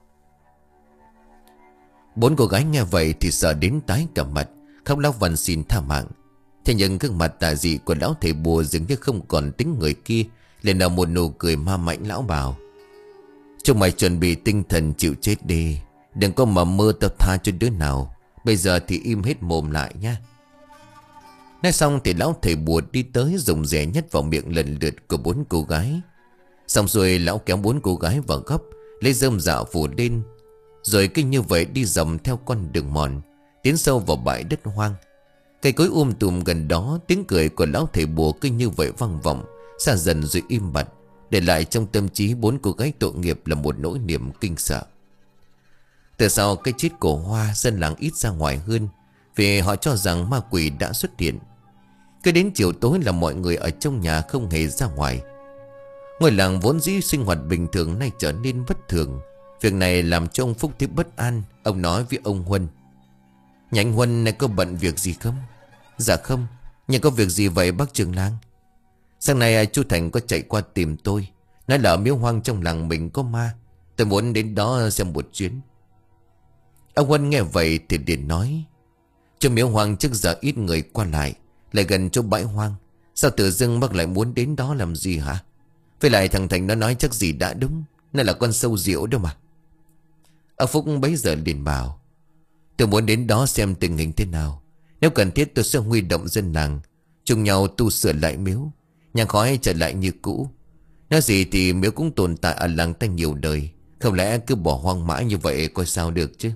S1: Bốn cô gái nghe vậy thì sợ đến tái cả mặt, khóc lóc van xin tha mạng. Thế nhưng gương mặt tà dị của lão thầy bùa dường như không còn tính người kia, liền nở một nụ cười ma mãnh. Lão bảo: chúng mày chuẩn bị tinh thần chịu chết đi, đừng có mà mơ tao tha cho đứa nào. Bây giờ thì im hết mồm lại nhá. Nói xong thì lão thầy bùa đi tới, dùng rẻ nhất vào miệng lần lượt của bốn cô gái. Xong rồi lão kéo bốn cô gái vào góc, lấy rơm rạ phủ lên, rồi cứ như vậy đi dầm theo con đường mòn, tiến sâu vào bãi đất hoang. Cây cối um tùm gần đó, tiếng cười của lão thầy bùa cứ như vậy vang vọng, xa dần rồi im bặt, để lại trong tâm trí bốn cô gái tội nghiệp là một nỗi niềm kinh sợ. Từ sau cái chết của Hoa, dân làng ít ra ngoài hơn, vì họ cho rằng ma quỷ đã xuất hiện. Cứ đến chiều tối là mọi người ở trong nhà không hề ra ngoài. Ngôi làng vốn dĩ sinh hoạt bình thường nay trở nên bất thường. Việc này làm cho ông Phúc thấy bất an. Ông nói với ông Huân: nhà anh Huân này có bận việc gì không? Dạ không. Nhưng có việc gì vậy bác trưởng làng? Sáng nay chú Thành có chạy qua tìm tôi, nói là ở miếu hoang trong làng mình có ma. Tôi muốn đến đó xem một chuyến. Ông Huân nghe vậy thì liền nói: trong miếu hoang trước giờ ít người qua lại, lại gần chỗ bãi hoang, Sao tự dưng bác lại muốn đến đó làm gì hả? Với lại thằng Thành nó nói chắc gì đã đúng. Nó là con sâu rượu đâu mà. Ông Phúc bấy giờ liền bảo: tôi muốn đến đó xem tình hình thế nào. Nếu cần thiết tôi sẽ huy động dân làng chung nhau tu sửa lại miếu, nhang khói trở lại như cũ. Nói gì thì miếu cũng tồn tại ở làng ta nhiều đời, không lẽ cứ bỏ hoang mãi như vậy coi sao được chứ.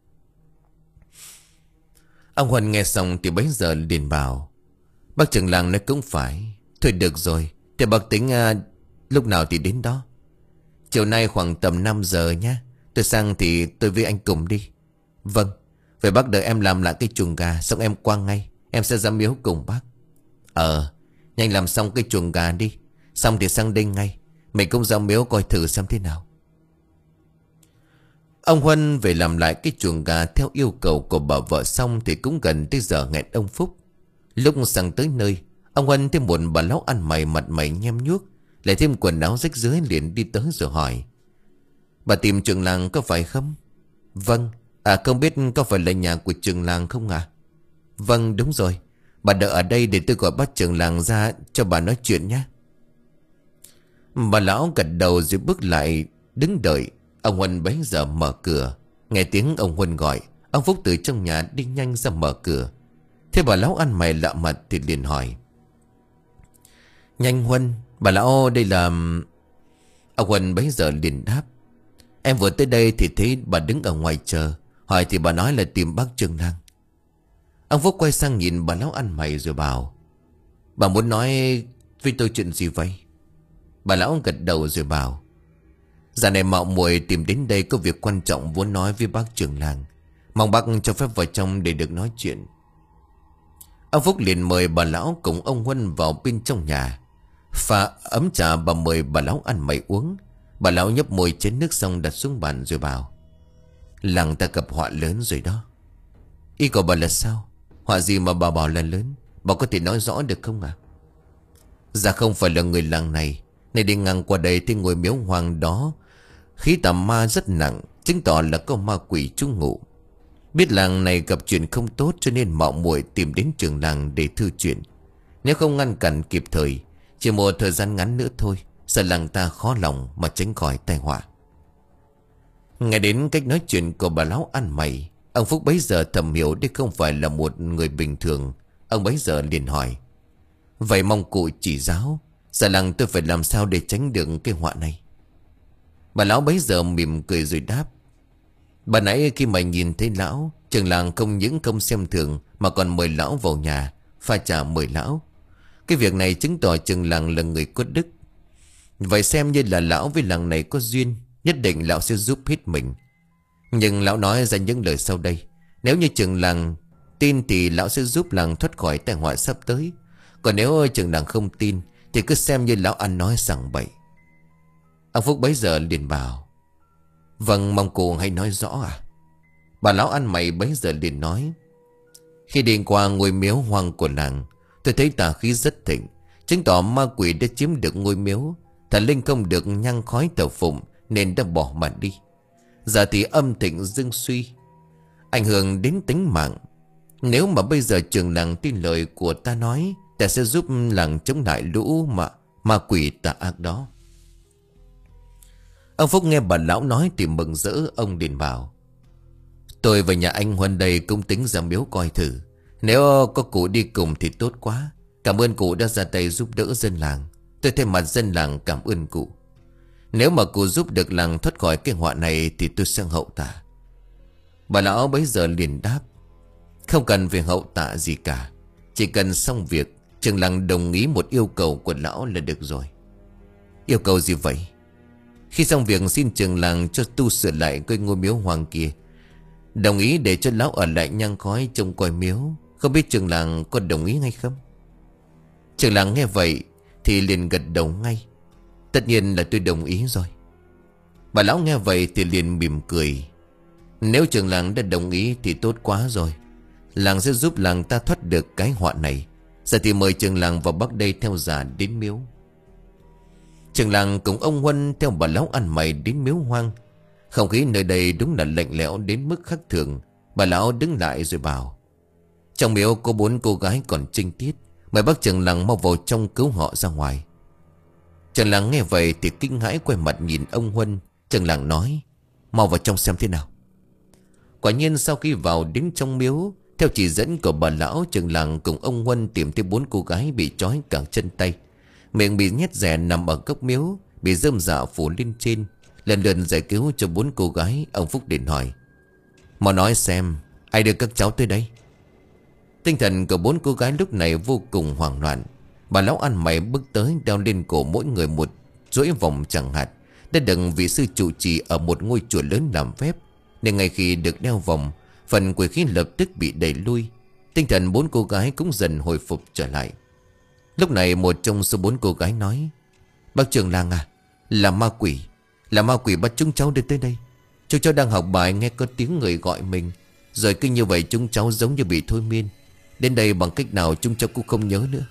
S1: Ông Huân nghe xong thì bấy giờ liền bảo: bác trưởng làng nói cũng phải. Thôi được rồi, thì bác tính à, lúc nào thì đến đó. Chiều nay khoảng tầm năm giờ nhé. Tôi sang thì tôi với anh cùng đi. Vâng. Vậy bác đợi em làm lại cái chuồng gà, xong em qua ngay. Em sẽ ra miếu cùng bác. Ờ, nhanh làm xong cái chuồng gà đi, xong thì sang đây ngay. Mình cũng ra miếu coi thử xem thế nào. Ông Huân về làm lại cái chuồng gà theo yêu cầu của bà vợ xong thì cũng gần tới giờ hẹn ông Phúc. Lúc sang tới nơi, ông Huân thêm một bà lão ăn mày mặt mày nhem nhuốc, lại thêm quần áo rách rưới, liền đi tới rồi hỏi: bà tìm trưởng làng có phải không? Vâng. À, không biết có phải là nhà của trưởng làng không à? Vâng, đúng rồi. Bà đợi ở đây để tôi gọi bác trưởng làng ra cho bà nói chuyện nhé. Bà lão gật đầu rồi bước lại đứng đợi. Ông Huân bấy giờ mở cửa. Nghe tiếng ông Huân gọi, ông Phúc từ trong nhà đi nhanh ra mở cửa. Thế bà lão ăn mày lạ mặt thì liền hỏi: nhanh Huân, bà lão đây là... Ông Huân bấy giờ liền đáp: em vừa tới đây thì thấy bà đứng ở ngoài chờ. Hỏi thì bà nói là tìm bác trưởng làng. Ông Phúc quay sang nhìn bà lão ăn mày rồi bảo: bà muốn nói với tôi chuyện gì vậy? Bà lão gật đầu rồi bảo: dạo này mạo muội tìm đến đây có việc quan trọng muốn nói với bác trưởng làng. Mong bác cho phép vào trong để được nói chuyện. Ông Phúc liền mời bà lão cùng ông Huân vào bên trong nhà. Pha ấm trà bà mời bà lão ăn mày uống. Bà lão nhấp môi chén nước xong đặt xuống bàn rồi bảo: làng ta gặp họa lớn rồi đó. Ý của bà là sao? Họa gì mà bà bảo là lớn? Bà có thể nói rõ được không ạ? À? Dạ không phải là người làng này. Này đi ngang qua đây thì ngôi miếu hoang đó khí tà ma rất nặng, chứng tỏ là có ma quỷ trú ngụ. Biết làng này gặp chuyện không tốt cho nên mạo muội tìm đến trường làng để thư chuyện. Nếu không ngăn cản kịp thời, chỉ một thời gian ngắn nữa thôi, sợ làng ta khó lòng mà tránh khỏi tai họa. Nghe đến cách nói chuyện của bà lão ăn mày, ông Phúc bấy giờ thầm hiểu đây không phải là một người bình thường. Ông bấy giờ liền hỏi: vậy mong cụ chỉ giáo, dạ làng tôi phải làm sao để tránh được cái họa này? Bà lão bấy giờ mỉm cười rồi đáp: bà nãy khi mà nhìn thấy lão, trưởng làng không những không xem thường mà còn mời lão vào nhà, pha trà mời lão. Cái việc này chứng tỏ trưởng làng là người có đức. Vậy xem như là lão với làng này có duyên, nhất định lão sẽ giúp hết mình. Nhưng lão nói ra những lời sau đây: nếu như trưởng làng tin thì lão sẽ giúp làng thoát khỏi tai họa sắp tới. Còn nếu trưởng làng không tin thì cứ xem như lão ăn nói sằng bậy. Ông Phúc bấy giờ liền bảo: vâng, mong cụ hãy nói rõ à. Bà lão ăn mày bấy giờ liền nói: khi đi qua ngôi miếu hoang của làng, tôi thấy tà khí rất thịnh, chứng tỏ ma quỷ đã chiếm được ngôi miếu. Thần linh không được nhang khói thờ phụng nên đã bỏ mà đi. Giờ thì âm thịnh dương suy, ảnh hưởng đến tính mạng. Nếu mà bây giờ trưởng làng tin lời của ta nói, ta sẽ giúp làng chống lại lũ mà ma quỷ tà ác đó. Ông Phúc nghe bà lão nói thì mừng rỡ. Ông liền bảo: tôi và nhà anh Huân đây cũng tính ra miếu coi thử. Nếu có cụ đi cùng thì tốt quá. Cảm ơn cụ đã ra tay giúp đỡ dân làng. Tôi thay mặt dân làng cảm ơn cụ. Nếu mà cụ giúp được làng thoát khỏi cái họa này thì tôi sẽ hậu tạ. Bà lão bấy giờ liền đáp: không cần phải hậu tạ gì cả. Chỉ cần xong việc, trưởng làng đồng ý một yêu cầu của lão là được rồi. Yêu cầu gì vậy? Khi xong việc xin trưởng làng cho tu sửa lại cái ngôi miếu hoang kia. Đồng ý để cho lão ở lại nhang khói trông coi miếu. Không biết trưởng làng có đồng ý hay không? Trưởng làng nghe vậy thì liền gật đầu ngay: tất nhiên là tôi đồng ý rồi. Bà lão nghe vậy thì liền mỉm cười: nếu trưởng làng đã đồng ý thì tốt quá rồi. Làng sẽ giúp làng ta thoát được cái họa này. Giờ thì mời trưởng làng vào bắc đây theo già đến miếu. Trưởng làng cùng ông Huân theo bà lão ăn mày đến miếu hoang. Không khí nơi đây đúng là lạnh lẽo đến mức khác thường. Bà lão đứng lại rồi bảo: trong miếu có bốn cô gái còn trinh tiết, Mời bác trưởng làng mau vào trong cứu họ ra ngoài. Trưởng làng nghe vậy thì kinh hãi quay mặt nhìn ông Huân. Trưởng làng nói: mau vào trong xem thế nào. Quả nhiên sau khi vào đến trong miếu, theo chỉ dẫn của bà lão, trưởng làng cùng ông Huân tìm thấy bốn cô gái bị trói cả chân tay, miệng bị nhét rẻ nằm ở góc miếu, bị rơm rạ phủ lên trên. Lần lượt giải cứu cho bốn cô gái. Ông Phúc liền hỏi: mau nói xem, ai đưa các cháu tới đây? Tinh thần của bốn cô gái lúc này vô cùng hoảng loạn. Bà lão ăn mày bước tới, đeo lên cổ mỗi người một chuỗi vòng chẳng hạt, đã đựng vị sư trụ trì ở một ngôi chùa lớn làm phép, nên ngay khi được đeo vòng, phần quỷ khí lập tức bị đẩy lui. Tinh thần bốn cô gái cũng dần hồi phục trở lại. Lúc này một trong số bốn cô gái nói: bác trưởng làng à, là ma quỷ, là ma quỷ bắt chúng cháu đến tới đây. Chúng cháu đang học bài nghe có tiếng người gọi mình, rồi cứ như vậy chúng cháu giống như bị thôi miên. Đến đây bằng cách nào chúng cháu cũng không nhớ nữa.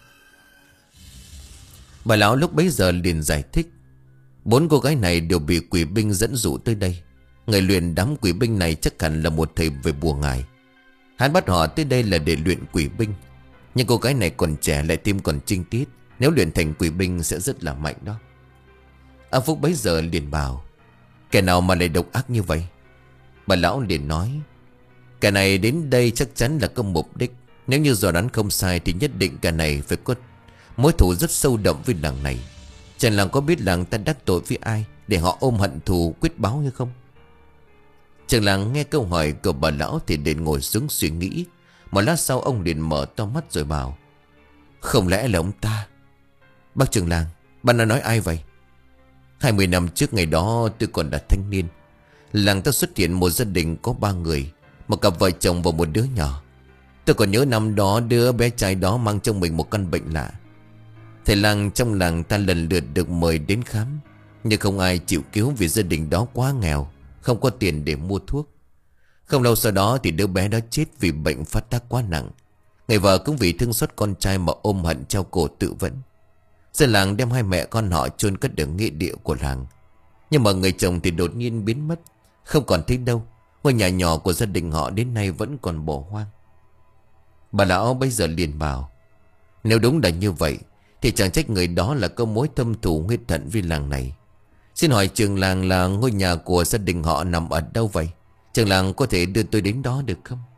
S1: Bà lão lúc bấy giờ liền giải thích: bốn cô gái này đều bị quỷ binh dẫn dụ tới đây. Người luyện đám quỷ binh này chắc hẳn là một thầy về bùa ngải. Hắn bắt họ tới đây là để luyện quỷ binh. Nhưng cô gái này còn trẻ lại tim còn trinh tiết, nếu luyện thành quỷ binh sẽ rất là mạnh đó. Ông Phúc bấy giờ liền bảo: kẻ nào mà lại độc ác như vậy? Bà lão liền nói: kẻ này đến đây chắc chắn là có mục đích. Nếu như dò đoán không sai thì nhất định kẻ này phải có mối thù rất sâu đậm với làng này. Chẳng làng có biết làng ta đắc tội với ai để họ ôm hận thù quyết báo hay không? Trường làng nghe câu hỏi của bà lão thì liền ngồi xuống suy nghĩ. Một lát sau ông liền mở to mắt rồi bảo: không lẽ là ông ta? Bác trưởng làng, bạn đã nói ai vậy? Hai mươi năm trước ngày đó tôi còn là thanh niên. Làng ta xuất hiện một gia đình có ba người, một cặp vợ chồng và một đứa nhỏ. Tôi còn nhớ năm đó đứa bé trai đó mang trong mình một căn bệnh lạ. Thầy làng trong làng ta lần lượt được mời đến khám, nhưng không ai chịu cứu vì gia đình đó quá nghèo, không có tiền để mua thuốc. Không lâu sau đó thì đứa bé đó chết vì bệnh phát tác quá nặng. Người vợ cũng vì thương xót con trai mà ôm hận treo cổ tự vẫn. Dân làng đem hai mẹ con họ chôn cất ở nghĩa địa của làng. Nhưng mà người chồng thì đột nhiên biến mất, không còn thấy đâu. Ngôi nhà nhỏ của gia đình họ đến nay vẫn còn bỏ hoang. Bà lão bây giờ liền bảo: nếu đúng là như vậy thì chẳng trách người đó là có mối thâm thù huyết hận với làng này. Xin hỏi trường làng là ngôi nhà của gia đình họ nằm ở đâu vậy? Trường làng có thể đưa tôi đến đó được không?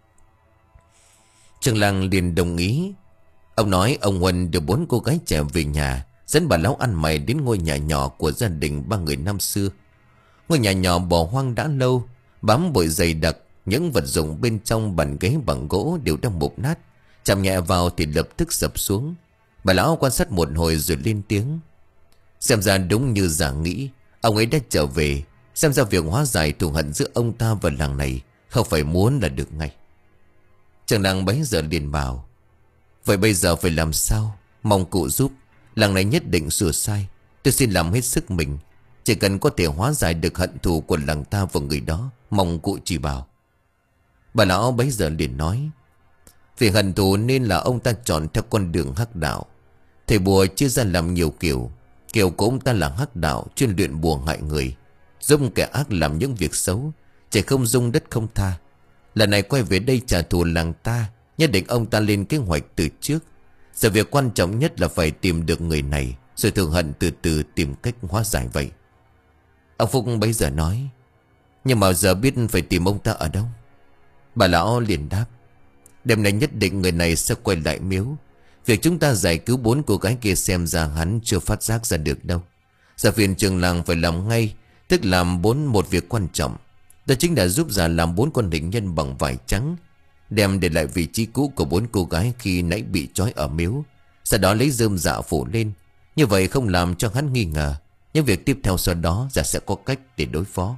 S1: Trường làng liền đồng ý. Ông nói ông Huân đưa bốn cô gái trẻ về nhà, dẫn bà lão ăn mày đến ngôi nhà nhỏ của gia đình ba người năm xưa. Ngôi nhà nhỏ bỏ hoang đã lâu, bám bụi dày đặc. Những vật dụng bên trong bàn ghế bằng gỗ đều đang mục nát, chạm nhẹ vào thì lập tức sập xuống. Bà lão quan sát một hồi rồi lên tiếng: xem ra đúng như giả nghĩ, ông ấy đã trở về. Xem ra việc hóa giải thù hận giữa ông ta và làng này không phải muốn là được ngay. Trưởng làng bấy giờ liền bảo: vậy bây giờ phải làm sao? Mong cụ giúp. Làng này nhất định sửa sai. Tôi xin làm hết sức mình. Chỉ cần có thể hóa giải được hận thù của làng ta và người đó, mong cụ chỉ bảo. Bà lão bấy giờ liền nói: vì hận thù nên là ông ta chọn theo con đường hắc đạo. Thầy bùa chia ra làm nhiều kiểu. Kiểu của ông ta là hắc đạo, chuyên luyện bùa hại người, giúp kẻ ác làm những việc xấu, chỉ không dung đất không tha. Lần này quay về đây trả thù làng ta, nhất định ông ta lên kế hoạch từ trước. Giờ việc quan trọng nhất là phải tìm được người này, rồi thường hận từ từ tìm cách hóa giải vậy. Ông Phúc bấy giờ nói: nhưng mà giờ biết phải tìm ông ta ở đâu? Bà lão liền đáp: đêm nay nhất định người này sẽ quay lại miếu. Việc chúng ta giải cứu bốn cô gái kia xem ra hắn chưa phát giác ra được đâu. Giờ phiền trường làng phải làm ngay, tức làm bốn một việc quan trọng. Đó chính là giúp già làm bốn con hình nhân bằng vải trắng, đem để lại vị trí cũ của bốn cô gái khi nãy bị trói ở miếu. Sau đó lấy rơm dạ phủ lên. Như vậy không làm cho hắn nghi ngờ. Nhưng việc tiếp theo sau đó già sẽ có cách để đối phó.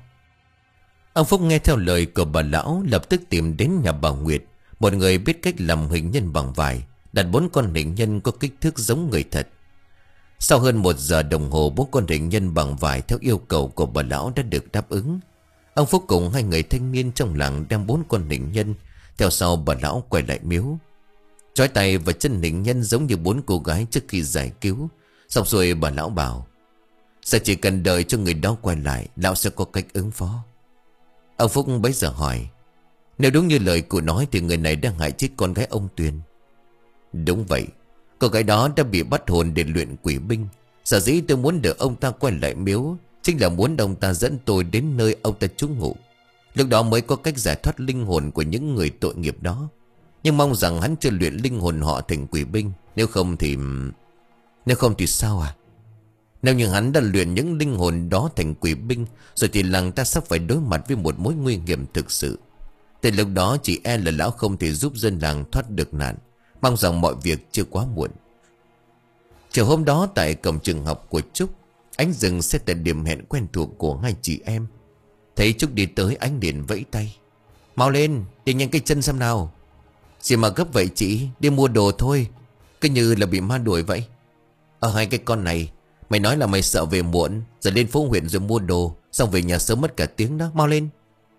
S1: Ông Phúc nghe theo lời của bà lão, lập tức tìm đến nhà bà Nguyệt, một người biết cách làm hình nhân bằng vải, đặt bốn con hình nhân có kích thước giống người thật. Sau hơn một giờ đồng hồ, bốn con hình nhân bằng vải theo yêu cầu của bà lão đã được đáp ứng. Ông Phúc cùng hai người thanh niên trong làng đem bốn con hình nhân theo sau bà lão quay lại miếu. Trói tay và chân hình nhân giống như bốn cô gái trước khi giải cứu. Xong rồi bà lão bảo: giờ chỉ cần đợi cho người đó quay lại, lão sẽ có cách ứng phó. Ông Phúc bấy giờ hỏi: nếu đúng như lời cụ nói thì người này đang hại chết con gái ông Tuyền? Đúng vậy. Cô gái đó đã bị bắt hồn để luyện quỷ binh. Sở dĩ tôi muốn đợi ông ta quay lại miếu chính là muốn ông ta dẫn tôi đến nơi ông ta trú ngụ. Lúc đó mới có cách giải thoát linh hồn của những người tội nghiệp đó. Nhưng mong rằng hắn chưa luyện linh hồn họ thành quỷ binh. Nếu không thì... Nếu không thì sao à? Nếu như hắn đã luyện những linh hồn đó thành quỷ binh, rồi thì làng ta sắp phải đối mặt với một mối nguy hiểm thực sự. Từ lúc đó chỉ e là lão không thể giúp dân làng thoát được nạn. Mong rằng mọi việc chưa quá muộn. Chiều hôm đó tại cổng trường học của Trúc, Ánh dừng xe tại điểm hẹn quen thuộc của hai chị em. Thấy Trúc đi tới, Ánh liền vẫy tay. Mau lên, đi nhanh cái chân xem nào. Gì mà gấp vậy chị, đi mua đồ thôi. Cứ như là bị ma đuổi vậy. Ở hai cái con này, mày nói là mày sợ về muộn, giờ lên phố huyện rồi mua đồ, xong về nhà sớm mất cả tiếng đó. Mau lên.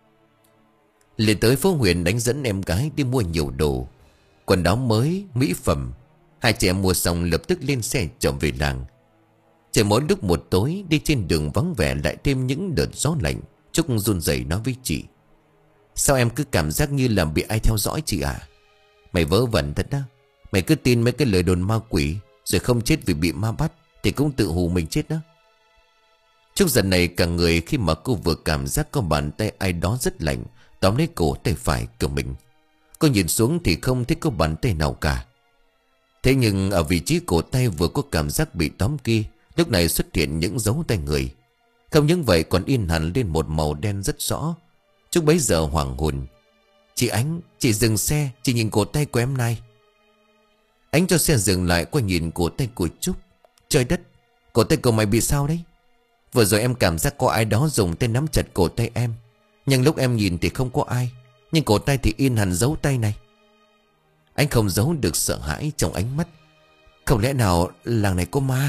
S1: Lên tới phố huyện, Đánh dẫn em gái đi mua nhiều đồ, quần áo mới, mỹ phẩm. Hai chị em mua xong lập tức lên xe trở về làng. Trời mỗi lúc một tối, đi trên đường vắng vẻ lại thêm những đợt gió lạnh. Trúc run rẩy nói với chị. Sao em cứ cảm giác như là bị ai theo dõi chị à? Mày vớ vẩn thật đó. Mày cứ tin mấy cái lời đồn ma quỷ, rồi không chết vì bị ma bắt thì cũng tự hù mình chết đó. Trúc dần này cả người khi mà cô vừa cảm giác có bàn tay ai đó rất lạnh tóm lấy cổ tay phải của mình. Cô nhìn xuống thì không thấy có bàn tay nào cả. Thế nhưng ở vị trí cổ tay vừa có cảm giác bị tóm kia, lúc này xuất hiện những dấu tay người. Không những vậy còn in hẳn lên một màu đen rất rõ. Trúc bấy giờ hoảng hồn. Chị Ánh, chị dừng xe, chị nhìn cổ tay của em này. Ánh cho xe dừng lại, qua nhìn cổ tay của Trúc. Trời đất, cổ tay của mày bị sao đấy? Vừa rồi em cảm giác có ai đó dùng tay nắm chặt cổ tay em, nhưng lúc em nhìn thì không có ai, nhưng cổ tay thì in hẳn dấu tay này. Anh không giấu được sợ hãi trong ánh mắt. Không lẽ nào làng này có ma?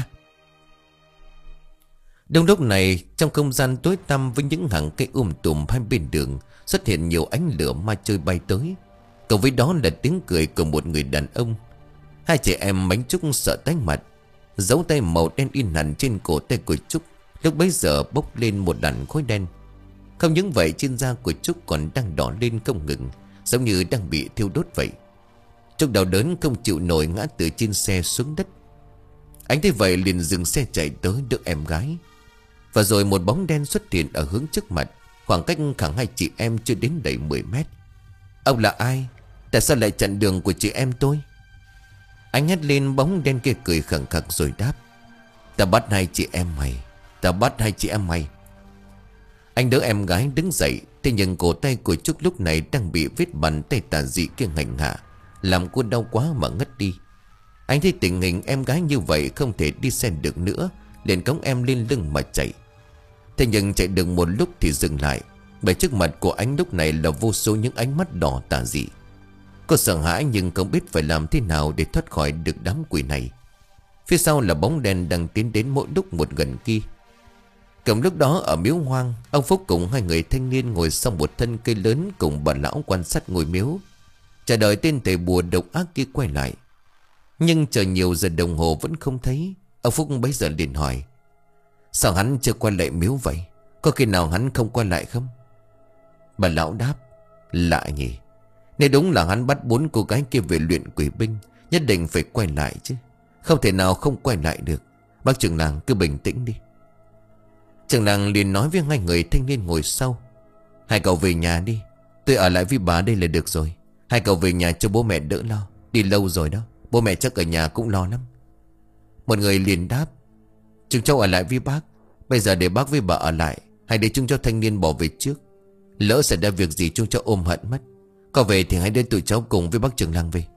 S1: Đông lúc này, trong không gian tối tăm với những hàng cây um tùm hai bên đường, xuất hiện nhiều ánh lửa ma chơi bay tới. Cộng với đó là tiếng cười của một người đàn ông. Hai chị em Bánh Trúc sợ tái mặt. Dấu tay màu đen in hẳn trên cổ tay của Trúc lúc bấy giờ bốc lên một làn khói đen. Không những vậy, trên da của Trúc còn đang đỏ lên không ngừng, giống như đang bị thiêu đốt vậy. Trúc đau đớn không chịu nổi ngã từ trên xe xuống đất. Anh thấy vậy liền dừng xe chạy tới đỡ em gái. Và rồi một bóng đen xuất hiện ở hướng trước mặt, khoảng cách khoảng hai chị em chưa đến đầy mười mét. Ông là ai? Tại sao lại chặn đường của chị em tôi? Anh hét lên, bóng đen kia cười khẳng khặc rồi đáp. Ta bắt hai chị em mày. Ta bắt hai chị em mày. Anh đỡ em gái đứng dậy. Thế nhưng cổ tay của Trúc lúc này đang bị vết bàn tay tà dị kia hành hạ, làm cô đau quá mà ngất đi. Anh thấy tình hình em gái như vậy không thể đi xe được nữa, liền cõng em lên lưng mà chạy. Thế nhưng chạy được một lúc thì dừng lại, bởi trước mặt của anh lúc này là vô số những ánh mắt đỏ tà dị. Cô sợ hãi nhưng không biết phải làm thế nào để thoát khỏi được đám quỷ này. Phía sau là bóng đen đang tiến đến mỗi lúc một gần kia. Cùng lúc đó ở miếu hoang, ông Phúc cùng hai người thanh niên ngồi sau một thân cây lớn cùng bà lão quan sát ngôi miếu, chờ đợi tên thầy bùa độc ác kia quay lại. Nhưng chờ nhiều giờ đồng hồ vẫn không thấy. Ông Phúc bấy giờ liền hỏi. Sao hắn chưa quay lại miếu vậy? Có khi nào hắn không quay lại không? Bà lão đáp. Lạ nhỉ. Nếu đúng là hắn bắt bốn cô gái kia về luyện quỷ binh, nhất định phải quay lại chứ. Không thể nào không quay lại được. Bác trưởng làng cứ bình tĩnh đi. Trưởng làng liền nói với hai người thanh niên ngồi sau. Hai cậu về nhà đi, tôi ở lại với bà đây là được rồi. Hai cậu về nhà cho bố mẹ đỡ lo. Đi lâu rồi đó, bố mẹ chắc ở nhà cũng lo lắm. Một người liền đáp. Chúng cháu ở lại với bác. Bây giờ để bác với bà ở lại, hay để chúng cháu thanh niên bỏ về trước? Lỡ xảy ra việc gì chúng cháu ôm hận mất. Có về thì hãy đưa tụi cháu cùng với bác trưởng làng về.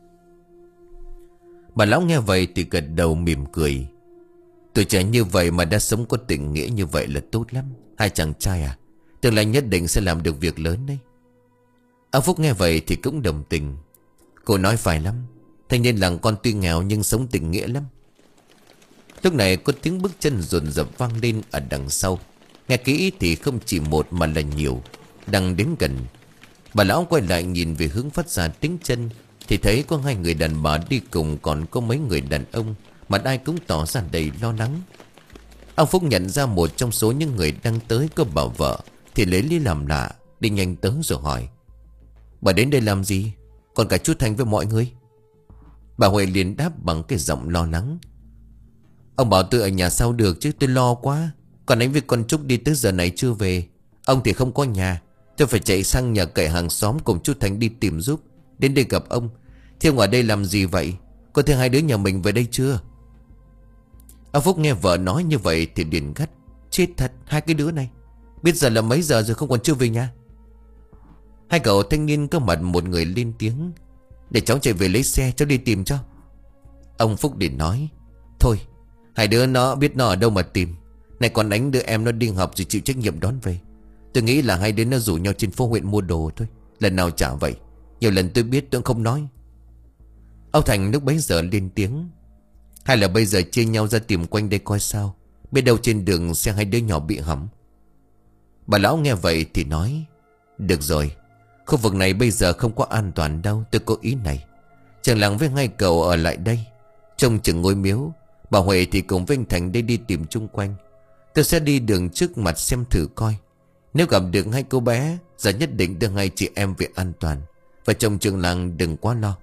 S1: Bà lão nghe vậy thì gật đầu mỉm cười. Tuổi trẻ như vậy mà đã sống có tình nghĩa như vậy là tốt lắm. Hai chàng trai à, tương lai nhất định sẽ làm được việc lớn đấy. Ông Phúc nghe vậy thì cũng đồng tình. Cô nói phải lắm. Thanh niên làng con tuy nghèo nhưng sống tình nghĩa lắm. Lúc này có tiếng bước chân dồn dập vang lên ở đằng sau. Nghe kỹ thì không chỉ một mà là nhiều, đang đến gần. Bà lão quay lại nhìn về hướng phát ra tiếng chân, thì thấy có hai người đàn bà đi cùng, còn có mấy người đàn ông, mà ai cũng tỏ ra đầy lo lắng. Ông Phúc nhận ra một trong số những người đang tới có bà vợ, thì lấy lý làm lạ, đi nhanh tới rồi hỏi. Bà đến đây làm gì? Còn cả chú Thành với mọi người? Bà Huệ liền đáp bằng cái giọng lo lắng. Ông bảo tôi ở nhà sao được chứ, tôi lo quá. Còn anh với con Trúc đi tới giờ này chưa về. Ông thì không có nhà, tôi phải chạy sang nhà cậy hàng xóm cùng chú Thành đi tìm giúp. Đến đây gặp ông. Thế ông ở đây làm gì vậy? Có thấy hai đứa nhà mình về đây chưa? Ông Phúc nghe vợ nói như vậy thì liền gắt. Chết thật, hai cái đứa này biết giờ là mấy giờ rồi không còn chưa về nhà? Hai cậu thanh niên có mặt một người lên tiếng. Để cháu chạy về lấy xe, cháu đi tìm cho. Ông Phúc liền nói. Thôi, hai đứa nó biết nó ở đâu mà tìm. Này còn đánh đứa em nó đi học rồi chịu trách nhiệm đón về. Tôi nghĩ là hai đứa nó rủ nhau trên phố huyện mua đồ thôi. Lần nào chả vậy. Nhiều lần tôi biết tôi không nói. Ông Thành lúc bấy giờ lên tiếng. Hay là bây giờ chia nhau ra tìm quanh đây coi sao. Biết đâu trên đường xe hai đứa nhỏ bị hỏng. Bà lão nghe vậy thì nói. Được rồi, khu vực này bây giờ không có an toàn đâu. Tôi có ý này. Trường làng với hai cậu ở lại đây trông chừng ngôi miếu. Bà Huệ thì cùng với anh Thành đây đi tìm chung quanh. Tôi sẽ đi đường trước mặt xem thử coi. Nếu gặp được hai cô bé, giờ nhất định đưa hai chị em về an toàn. Và chồng trường làng đừng quá lo.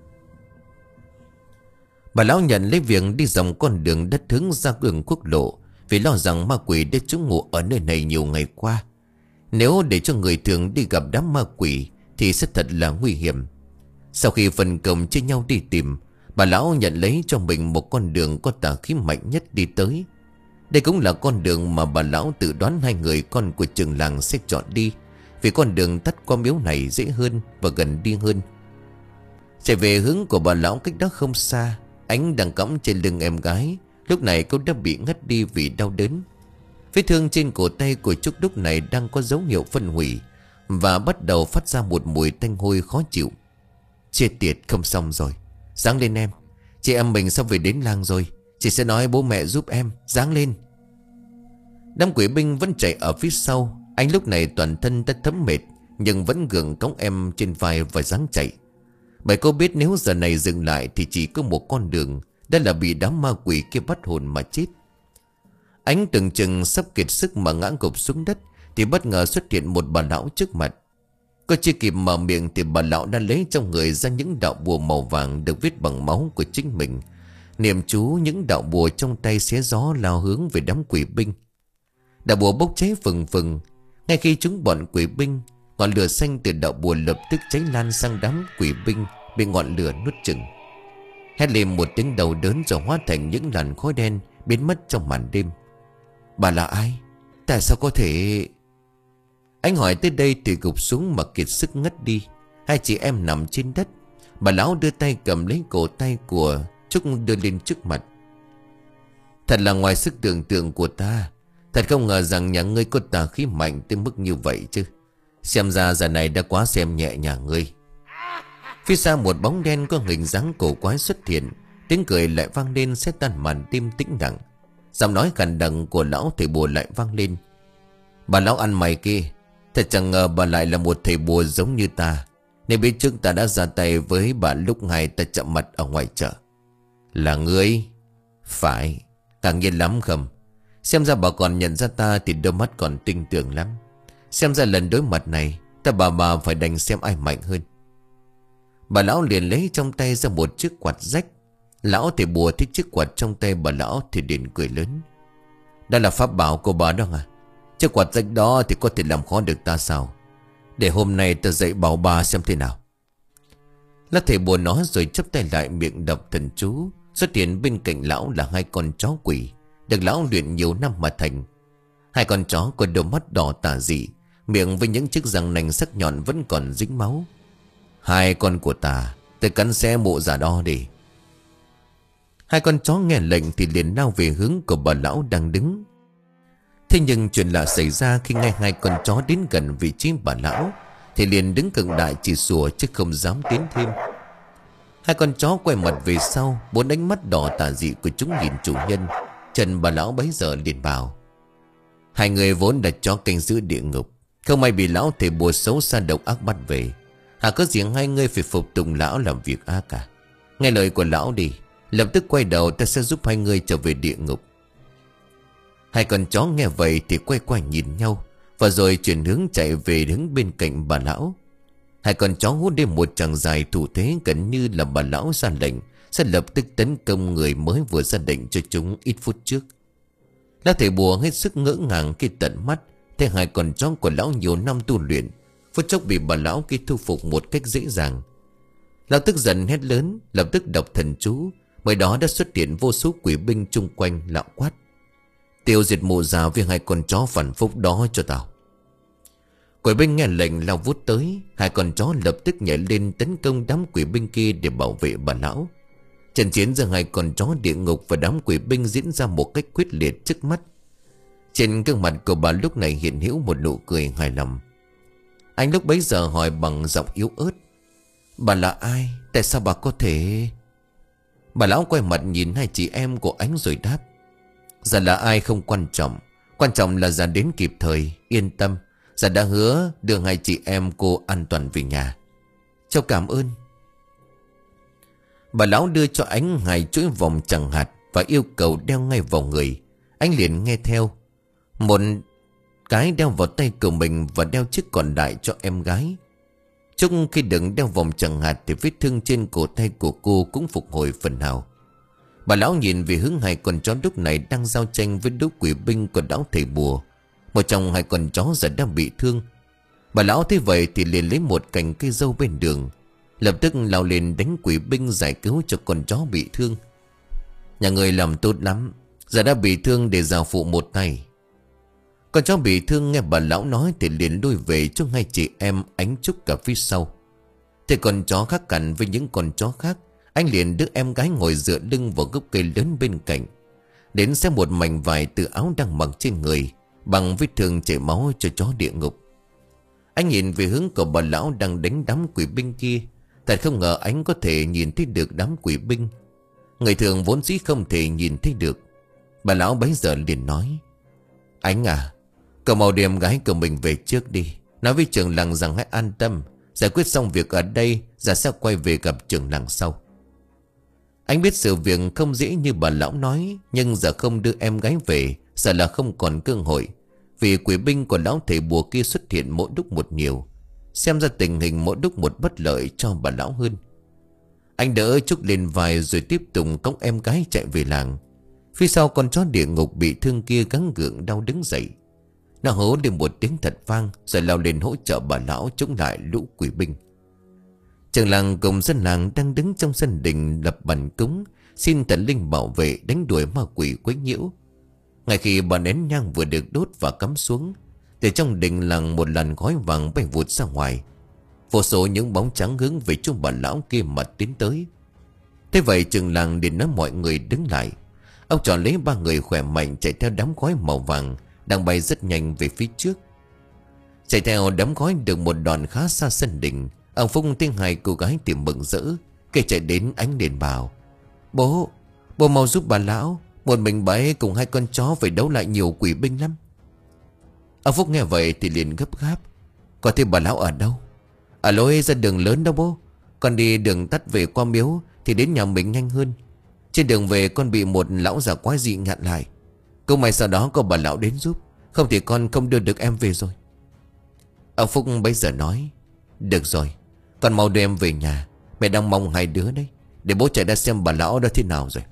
S1: Bà lão nhận lấy việc đi dòng con đường đất hướng ra đường quốc lộ, vì lo rằng ma quỷ đã trú ngụ ở nơi này nhiều ngày qua. Nếu để cho người thường đi gặp đám ma quỷ thì sẽ thật là nguy hiểm. Sau khi phân công chia nhau đi tìm, bà lão nhận lấy cho mình một con đường có tà khí mạnh nhất đi tới. Đây cũng là con đường mà bà lão tự đoán hai người con của trường làng sẽ chọn đi, vì con đường tắt qua miếu này dễ hơn và gần đi hơn. Chạy về hướng của bà lão cách đó không xa, Ánh đang cõng trên lưng em gái. Lúc này cô đã bị ngất đi vì đau đớn. Vết thương trên cổ tay của Trúc lúc này đang có dấu hiệu phân hủy và bắt đầu phát ra một mùi tanh hôi khó chịu. Chết tiệt, không xong rồi. Giáng lên em. Chị em mình sắp về đến làng rồi. Chị sẽ nói bố mẹ giúp em. Giáng lên. Đám quỷ binh vẫn chạy ở phía sau. Anh lúc này toàn thân đã thấm mệt, nhưng vẫn gượng cõng em trên vai và giáng chạy. Bởi cô biết nếu giờ này dừng lại thì chỉ có một con đường, đó là bị đám ma quỷ kia bắt hồn mà chết. Ánh tưởng chừng sắp kiệt sức mà ngã gục xuống đất thì bất ngờ xuất hiện một bà lão trước mặt. Cô chưa kịp mở miệng thì bà lão đã lấy trong người ra những đạo bùa màu vàng được viết bằng máu của chính mình. Niệm chú những đạo bùa trong tay xé gió lao hướng về đám quỷ binh. Đạo bùa bốc cháy phừng phừng. Ngay khi chúng bọn quỷ binh, ngọn lửa xanh từ đạo bùa lập tức cháy lan sang đám quỷ binh bị ngọn lửa nuốt chửng. Hét lên một tiếng đầu đớn rồi hóa thành những làn khói đen biến mất trong màn đêm. Bà là ai? Tại sao có thể... Anh hỏi tới đây thì gục xuống mà kiệt sức ngất đi. Hai chị em nằm trên đất. Bà lão đưa tay cầm lấy cổ tay của Trúc đưa lên trước mặt. Thật là ngoài sức tưởng tượng của ta. Thật không ngờ rằng nhà ngươi có tà khí mạnh tới mức như vậy chứ. Xem ra giờ này đã quá xem nhẹ nhà ngươi. Phía xa một bóng đen có hình dáng cổ quái xuất hiện. Tiếng cười lại vang lên xé tan màn đêm tĩnh lặng. Giọng nói khàn đằng của lão thầy bùa lại vang lên. Bà lão ăn mày kia, thật chẳng ngờ bà lại là một thầy bùa giống như ta. Nếu biết trước ta đã ra tay với bà lúc ngày ta chạm mặt ở ngoài chợ. Là ngươi? Phải, càng nhiên lắm không? Xem ra bà còn nhận ra ta thì đôi mắt còn tinh tường lắm. Xem ra lần đối mặt này ta bà bà phải đành xem ai mạnh hơn. Bà lão liền lấy trong tay ra một chiếc quạt rách. Lão thầy bùa thích chiếc quạt trong tay bà lão thì liền cười lớn. Đó là pháp bảo của bà đó à? Chiếc quạt rách đó thì có thể làm khó được ta sao? Để hôm nay ta dạy bảo bà xem thế nào. Lão thầy bùa nói rồi chắp tay lại miệng đọc thần chú. Xuất hiện bên cạnh lão là hai con chó quỷ, được lão luyện nhiều năm mà thành. Hai con chó có đôi mắt đỏ tà dị, miệng với những chiếc răng nành sắc nhọn vẫn còn dính máu. Hai con của ta, tôi cắn xé mụ già đó đi. Hai con chó nghe lệnh thì liền lao về hướng của bà lão đang đứng. Thế nhưng chuyện lạ xảy ra khi nghe hai con chó đến gần vị trí bà lão thì liền đứng cận đại chỉ sủa chứ không dám tiến thêm. Hai con chó quay mặt về sau, bốn ánh mắt đỏ tà dị của chúng nhìn chủ nhân. Trần bà lão bấy giờ liền bảo: hai người vốn là chó canh giữ địa ngục, không may bị lão thầy bùa xấu xa độc ác bắt về. Hả có gì hai người phải phục tùng lão làm việc ác cả? Nghe lời của lão đi, lập tức quay đầu, ta sẽ giúp hai người trở về địa ngục. Hai con chó nghe vậy thì quay qua nhìn nhau, và rồi chuyển hướng chạy về hướng bên cạnh bà lão. Hai con chó hút đến một chàng dài thủ thế gần như là bà lão ra lệnh, sẽ lập tức tấn công người mới vừa ra lệnh cho chúng ít phút trước. Lão thầy bùa hết sức ngỡ ngàng khi tận mắt thấy hai con chó của lão nhiều năm tu luyện phút chốc bị bà lão kia thu phục một cách dễ dàng. Lão tức giận hét lớn, lập tức đọc thần chú. Mới đó đã xuất hiện vô số quỷ binh chung quanh. Lão quát: tiêu diệt mụ già với hai con chó phản phúc đó cho tao. Quỷ binh nghe lệnh lao vút tới. Hai con chó lập tức nhảy lên tấn công đám quỷ binh kia để bảo vệ bà lão. Trận chiến giữa hai con chó địa ngục và đám quỷ binh diễn ra một cách quyết liệt trước mắt. Trên gương mặt của bà lúc này hiện hữu một nụ cười hài lòng. Anh lúc bấy giờ hỏi bằng giọng yếu ớt: bà là ai? Tại sao bà có thể... Bà lão quay mặt nhìn hai chị em của anh rồi đáp: dạ là ai không quan trọng. Quan trọng là dạ đến kịp thời. Yên tâm, dạ đã hứa đưa hai chị em cô an toàn về nhà. Cháu cảm ơn. Bà lão đưa cho anh hai chuỗi vòng chẳng hạt và yêu cầu đeo ngay vào người. Anh liền nghe theo. Một cái đeo vào tay của mình và đeo chiếc còn lại cho em gái. Trước khi đừng đeo vòng chẳng hạt thì vết thương trên cổ tay của cô cũng phục hồi phần nào. Bà lão nhìn về hướng hai con chó lúc này đang giao tranh với đứa quỷ binh của lão thầy bùa. Một trong hai con chó giờ đang bị thương. Bà lão thấy vậy thì liền lấy một cành cây dâu bên đường, lập tức lao lên đánh quỷ binh giải cứu cho con chó bị thương. Nhà người làm tốt lắm, giờ đã bị thương để giao phụ một tay. Con chó bị thương nghe bà lão nói thì liền lui về cho hai chị em Ánh Trúc cả phía sau. Thế con chó khác cạnh với những con chó khác, anh liền đưa em gái ngồi dựa lưng vào gốc cây lớn bên cạnh, đến xem một mảnh vải từ áo đang mặc trên người bằng vết thương chảy máu cho chó địa ngục. Anh nhìn về hướng của bà lão đang đánh đám quỷ binh kia. Thật không ngờ anh có thể nhìn thấy được đám quỷ binh. Người thường vốn dĩ không thể nhìn thấy được. Bà lão bấy giờ liền nói: anh à, cậu mau đưa em gái của mình về trước đi. Nói với trưởng làng rằng hãy an tâm, giải quyết xong việc ở đây ra sẽ quay về gặp trưởng làng sau. Anh biết sự việc không dễ như bà lão nói, nhưng giờ không đưa em gái về sợ là không còn cơ hội. Vì quỷ binh của lão thầy bùa kia xuất hiện mỗi lúc một nhiều. Xem ra tình hình mỗi lúc một bất lợi cho bà lão hơn. Anh đỡ Trúc lên vai rồi tiếp tục cõng em gái chạy về làng. Phía sau con chó địa ngục bị thương kia gắng gượng đau đứng dậy. Nó hố lên một tiếng thật vang rồi lao lên hỗ trợ bà lão chống lại lũ quỷ binh. Trưởng làng cùng dân làng đang đứng trong sân đình lập bàn cúng, xin thần linh bảo vệ đánh đuổi ma quỷ quấy nhiễu. Ngay khi bà nén nhang vừa được đốt và cắm xuống, từ trong đình làng một làn khói vàng bay vụt ra ngoài. Vô số những bóng trắng hướng về chỗ bà lão kia mà tiến tới. Thế vậy trưởng làng liền nói mọi người đứng lại. Ông chọn lấy ba người khỏe mạnh chạy theo đám khói màu vàng đang bay rất nhanh về phía trước. Chạy theo đám khói được một đoạn khá xa sân đình, ông Phúc thấy hai cô gái tìm mừng rỡ, kể chạy đến ánh đền bảo: Bố, bố mau giúp bà lão. Một mình bà ấy cùng hai con chó phải đấu lại nhiều quỷ binh lắm. Ông Phúc nghe vậy thì liền gấp gáp: Có thể bà lão ở đâu? Ở lối ra đường lớn đâu bố. Con đi đường tắt về qua miếu thì đến nhà mình nhanh hơn. Trên đường về con bị một lão già quái dị ngăn lại. Câu may sau đó có bà lão đến giúp, không thì con không đưa được em về rồi. Ông Phúc bây giờ nói: Được rồi, con mau đưa em về nhà. Mẹ đang mong hai đứa đấy. Để bố chạy ra xem bà lão đó thế nào rồi.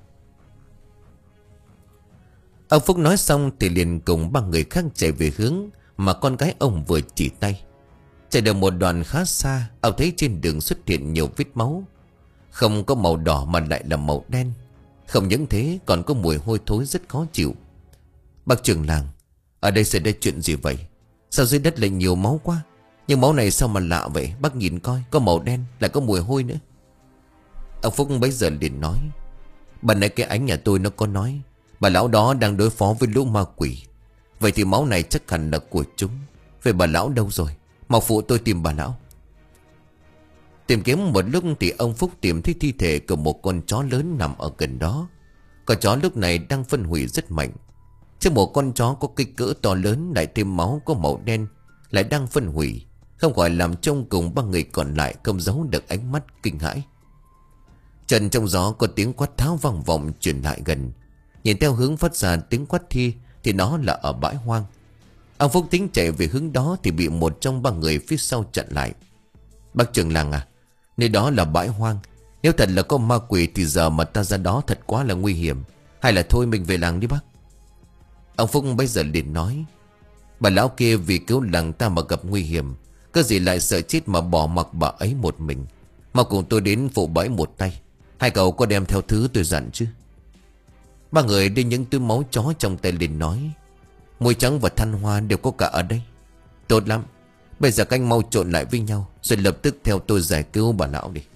S1: Ông Phúc nói xong thì liền cùng ba người khác chạy về hướng mà con gái ông vừa chỉ tay. Chạy được một đoạn khá xa, ông thấy trên đường xuất hiện nhiều vết máu. Không có màu đỏ mà lại là màu đen. Không những thế còn có mùi hôi thối rất khó chịu. Bác trưởng làng, ở đây xảy ra chuyện gì vậy? Sao dưới đất lại nhiều máu quá? Nhưng máu này sao mà lạ vậy? Bác nhìn coi, có màu đen lại có mùi hôi nữa. Ông Phúc bấy giờ liền nói: Bà nãy cái Ánh nhà tôi nó có nói bà lão đó đang đối phó với lũ ma quỷ. Vậy thì máu này chắc hẳn là của chúng. Vậy bà lão đâu rồi? Mau phụ tôi tìm bà lão. Tìm kiếm một lúc thì ông Phúc tìm thấy thi thể của một con chó lớn nằm ở gần đó. Con chó lúc này đang phân hủy rất mạnh. Trên một con chó có kích cỡ to lớn lại thêm máu có màu đen lại đang phân hủy, không khỏi làm trông cùng ba người còn lại không giấu được ánh mắt kinh hãi. Trần trong gió có tiếng quát tháo vang vọng truyền lại gần. Nhìn theo hướng phát ra tiếng quát thi thì nó là ở bãi hoang. Ông Phúc tính chạy về hướng đó thì bị một trong ba người phía sau chặn lại. Bác trưởng làng à, nơi đó là bãi hoang. Nếu thật là có ma quỷ thì giờ mà ta ra đó thật quá là nguy hiểm. Hay là thôi mình về làng đi bác. Ông Phúc bây giờ liền nói: bà lão kia vì cứu làng ta mà gặp nguy hiểm, có gì lại sợ chết mà bỏ mặc bà ấy một mình. Mà cùng tôi đến phụ bà ấy một tay. Hai cậu có đem theo thứ tôi dặn chứ? Ba người đưa những túi máu chó trong tay liền nói: muối trắng và than hoa đều có cả ở đây. Tốt lắm, bây giờ các anh mau trộn lại với nhau, rồi lập tức theo tôi giải cứu bà lão đi.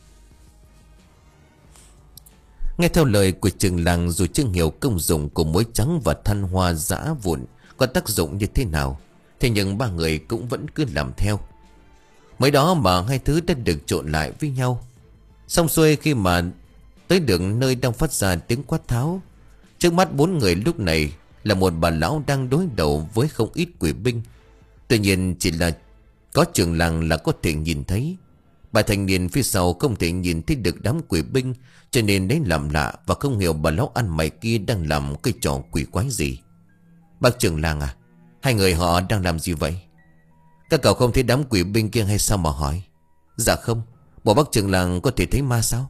S1: Nghe theo lời của trưởng làng, dù chưa hiểu công dụng của muối trắng và than hoa giã vụn có tác dụng như thế nào, thế nhưng ba người cũng vẫn cứ làm theo. Mới đó mà hai thứ đã được trộn lại với nhau. Xong xuôi, khi mà tới được nơi đang phát ra tiếng quát tháo, trước mắt bốn người lúc này là một bà lão đang đối đầu với không ít quỷ binh. Tuy nhiên chỉ là có trưởng làng là có thể nhìn thấy. Bà thanh niên phía sau không thể nhìn thấy được đám quỷ binh, cho nên đấy làm lạ và không hiểu bà lão ăn mày kia đang làm cái trò quỷ quái gì. Bác trưởng làng à, hai người họ đang làm gì vậy? Các cậu không thấy đám quỷ binh kia hay sao mà hỏi? Dạ không, bộ bác trưởng làng có thể thấy ma sao?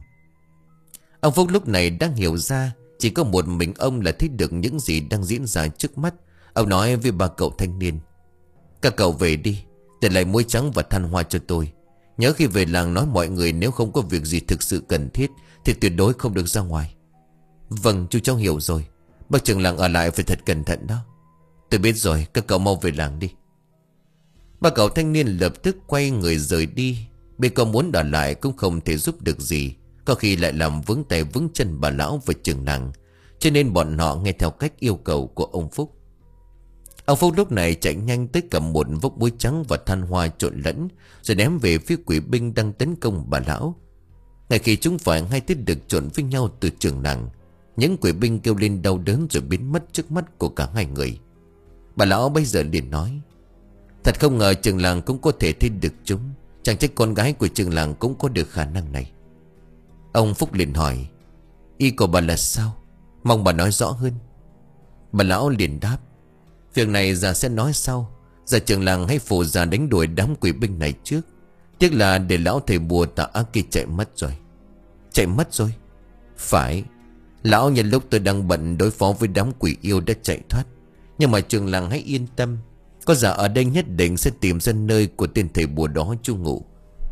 S1: Ông Phúc lúc này đang hiểu ra chỉ có một mình ông là thấy được những gì đang diễn ra trước mắt. Ông nói với ba cậu thanh niên: các cậu về đi, để lại muối trắng và than hoa cho tôi. Nhớ khi về làng nói mọi người nếu không có việc gì thực sự cần thiết thì tuyệt đối không được ra ngoài. Vâng, chú cháu hiểu rồi. Bác trưởng làng ở lại phải thật cẩn thận đó. Tôi biết rồi, các cậu mau về làng đi. Ba cậu thanh niên lập tức quay người rời đi. Bên cậu muốn ở lại cũng không thể giúp được gì, có khi lại làm vướng tay vướng chân bà lão và trưởng làng, cho nên bọn họ nghe theo cách yêu cầu của ông Phúc. Ông Phúc lúc này chạy nhanh tới cầm một vốc muối trắng và than hoa trộn lẫn, rồi ném về phía quỷ binh đang tấn công bà lão. Ngay khi chúng phải hai thứ được trộn với nhau từ trưởng làng, những quỷ binh kêu lên đau đớn rồi biến mất trước mắt của cả hai người. Bà lão bây giờ liền nói: thật không ngờ trưởng làng cũng có thể thấy được chúng. Chẳng trách con gái của trưởng làng cũng có được khả năng này. Ông Phúc liền hỏi: ý của bà là sao? Mong bà nói rõ hơn. Bà lão liền đáp: việc này già sẽ nói sau. Giờ trưởng làng hãy phụ già đánh đuổi đám quỷ binh này trước. Tiếc là để lão thầy bùa tà ác kia chạy mất rồi. Chạy mất rồi? Phải. Lão nhân lúc tôi đang bận đối phó với đám quỷ yêu đã chạy thoát. Nhưng mà trưởng làng hãy yên tâm, có già ở đây nhất định sẽ tìm ra nơi của tên thầy bùa đó trú ngụ.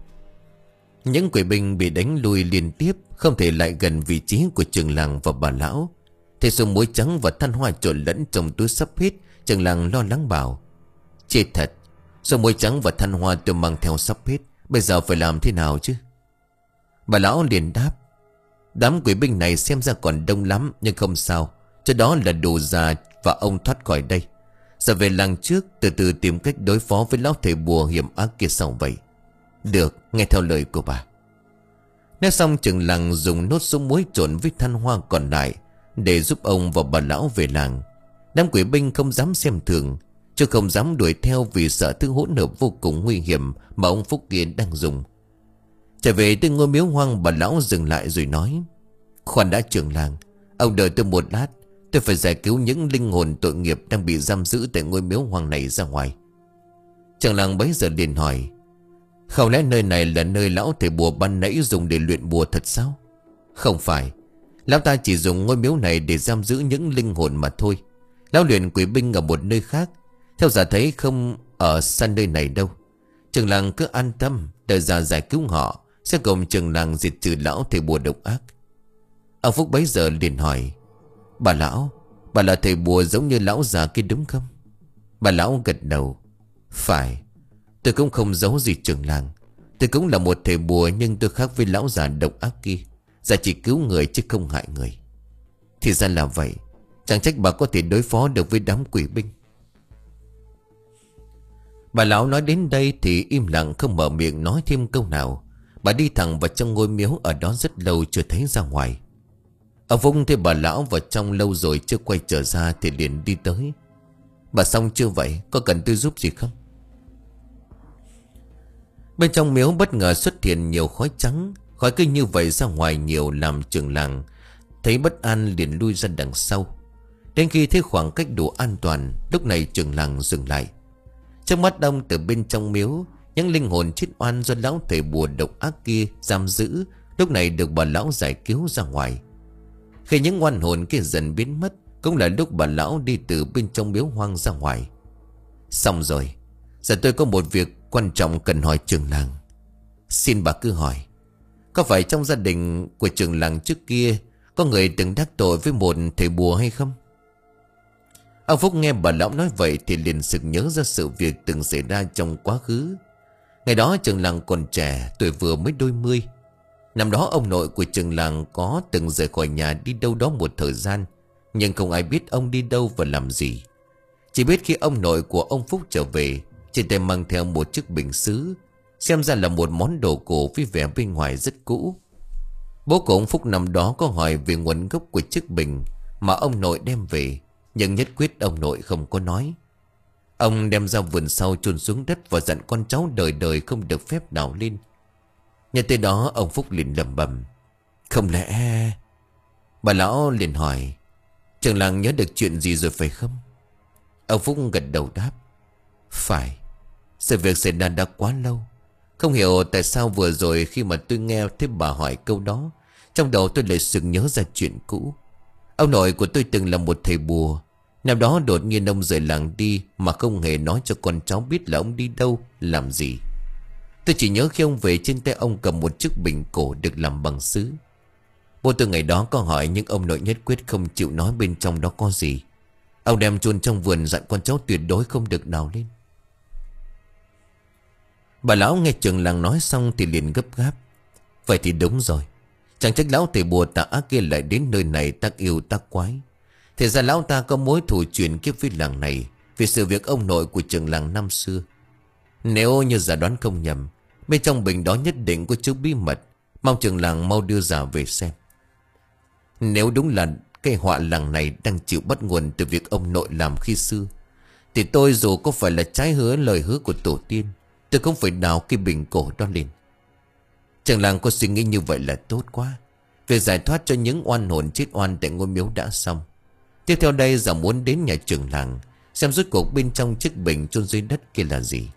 S1: Những quỷ binh bị đánh lui liên tiếp, không thể lại gần vị trí của trưởng làng và bà lão. Thế số muối trắng và than hoa trộn lẫn trong túi sắp hết. Trưởng làng lo lắng bảo: chết thật, số muối trắng và than hoa tôi mang theo sắp hết, bây giờ phải làm thế nào chứ? Bà lão liền đáp: đám quỷ binh này xem ra còn đông lắm, nhưng không sao, cho đó là đủ già và ông thoát khỏi đây. Giờ về làng trước, từ từ tìm cách đối phó với lão thầy bùa hiểm ác kia sau vậy. Được, nghe theo lời của bà. Nói xong, trưởng làng dùng nốt số muối trộn với than hoa còn lại để giúp ông và bà lão về làng. Đám quỷ binh không dám xem thường, chứ không dám đuổi theo vì sợ thứ hỗn hợp vô cùng nguy hiểm mà ông Phúc kia đang dùng. Trở về tới ngôi miếu hoang, bà lão dừng lại rồi nói: khoan đã trưởng làng, ông đợi tôi một lát. Tôi phải giải cứu những linh hồn tội nghiệp đang bị giam giữ tại ngôi miếu hoang này ra ngoài. Trưởng làng bấy giờ liền hỏi: không lẽ nơi này là nơi lão thầy bùa ban nãy dùng để luyện bùa thật sao? Không phải, lão ta chỉ dùng ngôi miếu này để giam giữ những linh hồn mà thôi. Lão luyện quỷ binh ở một nơi khác, theo giả thấy không ở xa nơi này đâu. Trưởng làng cứ an tâm, đợi già giải cứu họ, sẽ cùng trưởng làng diệt trừ lão thầy bùa độc ác. Ông Phúc bấy giờ liền hỏi: bà lão, bà là thầy bùa giống như lão già kia đúng không? Bà lão gật đầu: phải, tôi cũng không giấu gì trưởng làng. Tôi cũng là một thầy bùa, nhưng tôi khác với lão già độc ác kia. Già chỉ cứu người chứ không hại người. Thì ra là vậy, chẳng trách bà có thể đối phó được với đám quỷ binh. Bà lão nói đến đây thì im lặng, không mở miệng nói thêm câu nào. Bà đi thẳng vào trong ngôi miếu, ở đó rất lâu chưa thấy ra ngoài. Ông Phúc thấy bà lão vào trong lâu rồi chưa quay trở ra thì liền đi tới: bà xong chưa vậy, có cần tôi giúp gì không? Bên trong miếu bất ngờ xuất hiện nhiều khói trắng. Khói cứ như vậy ra ngoài nhiều, làm trưởng làng thấy bất an liền lui ra đằng sau. Đến khi thấy khoảng cách đủ an toàn, lúc này trưởng làng dừng lại. Trước mắt ông, từ bên trong miếu, những linh hồn chết oan do lão thầy bùa độc ác kia giam giữ lúc này được bà lão giải cứu ra ngoài. Khi những oan hồn kia dần biến mất, cũng là lúc bà lão đi từ bên trong miếu hoang ra ngoài. Xong rồi, giờ tôi có một việc quan trọng cần hỏi trưởng làng. Xin bà cứ hỏi, có phải trong gia đình của trưởng làng trước kia có người từng đắc tội với một thầy bùa hay không? Ông Phúc nghe bà lão nói vậy thì liền sực nhớ ra sự việc từng xảy ra trong quá khứ. Ngày đó trưởng làng còn trẻ, tuổi vừa mới đôi mươi. Năm đó ông nội của trưởng làng có từng rời khỏi nhà đi đâu đó một thời gian, nhưng không ai biết ông đi đâu và làm gì. Chỉ biết khi ông nội của ông Phúc trở về, trên tay mang theo một chiếc bình sứ, xem ra là một món đồ cổ với vẻ bên ngoài rất cũ. Bố của ông Phúc năm đó có hỏi về nguồn gốc của chiếc bình mà ông nội đem về, nhưng nhất quyết ông nội không có nói. Ông đem ra vườn sau chôn xuống đất và dặn con cháu đời đời không được phép đào lên. Nhân tới đó ông Phúc liền lẩm bẩm, không lẽ... Bà lão liền hỏi, trưởng làng nhớ được chuyện gì rồi phải không? Ông Phúc gật đầu đáp, phải. Sự việc xảy ra đã quá lâu. Không hiểu tại sao vừa rồi khi mà tôi nghe thấy bà hỏi câu đó, trong đầu tôi lại sực nhớ ra chuyện cũ. Ông nội của tôi từng là một thầy bùa. Năm đó đột nhiên ông rời làng đi mà không hề nói cho con cháu biết là ông đi đâu, làm gì. Tôi chỉ nhớ khi ông về, trên tay ông cầm một chiếc bình cổ được làm bằng sứ. Bố tôi ngày đó có hỏi, nhưng ông nội nhất quyết không chịu nói bên trong đó có gì. Ông đem chôn trong vườn, dặn con cháu tuyệt đối không được đào lên. Bà lão nghe trưởng làng nói xong thì liền gấp gáp, vậy thì đúng rồi. Chẳng trách lão thầy bùa tà ác kia lại đến nơi này tác yêu tác quái. Thì ra lão ta có mối thù truyền kiếp với làng này vì sự việc ông nội của trưởng làng năm xưa. Nếu như giả đoán không nhầm, bên trong bình đó nhất định có chứa bí mật. Mong trưởng làng mau đưa giả về xem. Nếu đúng là cái họa làng này đang chịu bắt nguồn từ việc ông nội làm khi xưa, thì tôi dù có phải là trái hứa lời hứa của tổ tiên, tôi cũng phải đào cái bình cổ đó lên. Trưởng làng có suy nghĩ như vậy là tốt quá. Việc giải thoát cho những oan hồn chết oan tại ngôi miếu đã xong. Tiếp theo đây giả muốn đến nhà trưởng làng xem rốt cuộc bên trong chiếc bình chôn dưới đất kia là gì.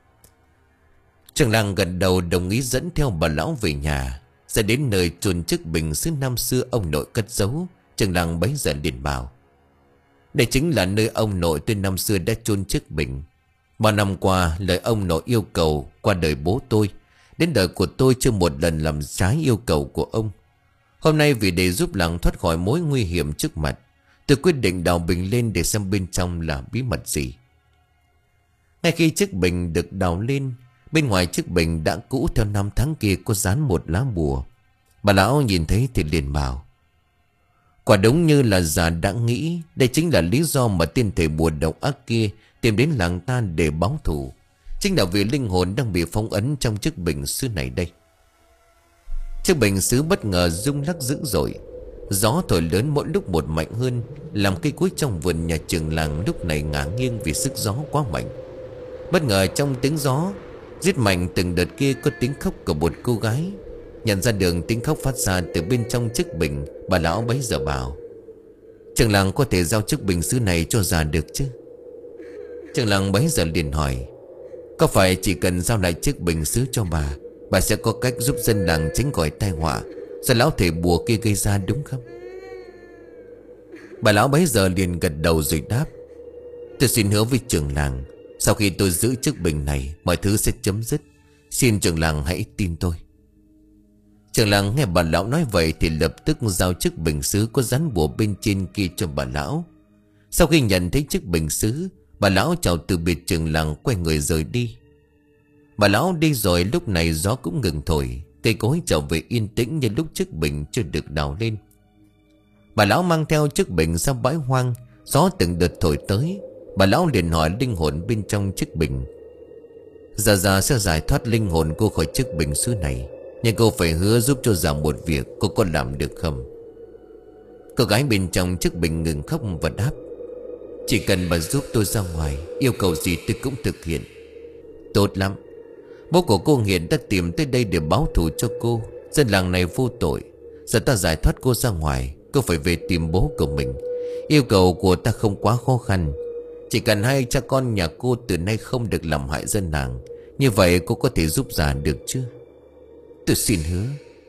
S1: Trưởng làng gật đầu đồng ý dẫn theo bà lão về nhà. Ra đến nơi chôn chiếc bình xứ năm xưa ông nội cất giấu, trưởng làng bấy giờ liền bảo, đây chính là nơi ông nội tôi năm xưa đã chôn chiếc bình. Bao năm qua lời ông nội yêu cầu qua đời bố tôi, đến đời của tôi chưa một lần làm trái yêu cầu của ông. Hôm nay vì để giúp làng thoát khỏi mối nguy hiểm trước mặt, tôi quyết định đào bình lên để xem bên trong là bí mật gì. Ngay khi chiếc bình được đào lên, bên ngoài chiếc bình đã cũ theo năm tháng kia có dán một lá bùa. Bà lão nhìn thấy thì liền bảo, quả đúng như là già đã nghĩ, đây chính là lý do mà tên thầy bùa độc ác kia tìm đến làng ta để báo thù. Chính là vì linh hồn đang bị phong ấn trong chiếc bình sứ này đây. Chiếc bình sứ bất ngờ rung lắc dữ dội. Gió thổi lớn mỗi lúc một mạnh hơn, làm cây cối trong vườn nhà trưởng làng lúc này ngả nghiêng vì sức gió quá mạnh. Bất ngờ trong tiếng gió giết mạnh từng đợt kia có tiếng khóc của một cô gái. Nhận ra đường tiếng khóc phát ra từ bên trong chiếc bình, bà lão bấy giờ bảo, trưởng làng có thể giao chiếc bình sứ này cho già được chứ? Trưởng làng bấy giờ liền hỏi, có phải chỉ cần giao lại chiếc bình sứ cho bà, bà sẽ có cách giúp dân làng tránh khỏi tai họa do lão thầy bùa kia gây ra đúng không? Bà lão bấy giờ liền gật đầu rồi đáp, tôi xin hứa với trưởng làng, sau khi tôi giữ chiếc bình này, mọi thứ sẽ chấm dứt. Xin trưởng làng hãy tin tôi. Trưởng làng nghe bà lão nói vậy thì lập tức giao chiếc bình sứ có dán bùa bên trên kia cho bà lão. Sau khi nhận thấy chiếc bình sứ, bà lão chào từ biệt trưởng làng, quay người rời đi. Bà lão đi rồi, lúc này gió cũng ngừng thổi, cây cối trở về yên tĩnh như lúc chiếc bình chưa được đào lên. Bà lão mang theo chiếc bình ra bãi hoang, gió từng đợt thổi tới. Bà lão liền hỏi linh hồn bên trong chiếc bình, Già già sẽ giải thoát linh hồn cô khỏi chiếc bình sứ này, nhưng cô phải hứa giúp cho già một việc, cô có làm được không? Cô gái bên trong chiếc bình ngừng khóc và đáp, chỉ cần bà giúp tôi ra ngoài, yêu cầu gì tôi cũng thực hiện. Tốt lắm. Bố của cô hiện đã tìm tới đây để báo thù cho cô. Dân làng này vô tội. Giờ ta giải thoát cô ra ngoài, cô phải về tìm bố của mình. Yêu cầu của ta không quá khó khăn. Chỉ cần hai cha con nhà cô từ nay không được làm hại dân làng, như vậy cô có thể giúp già được chứ? Tôi xin hứa,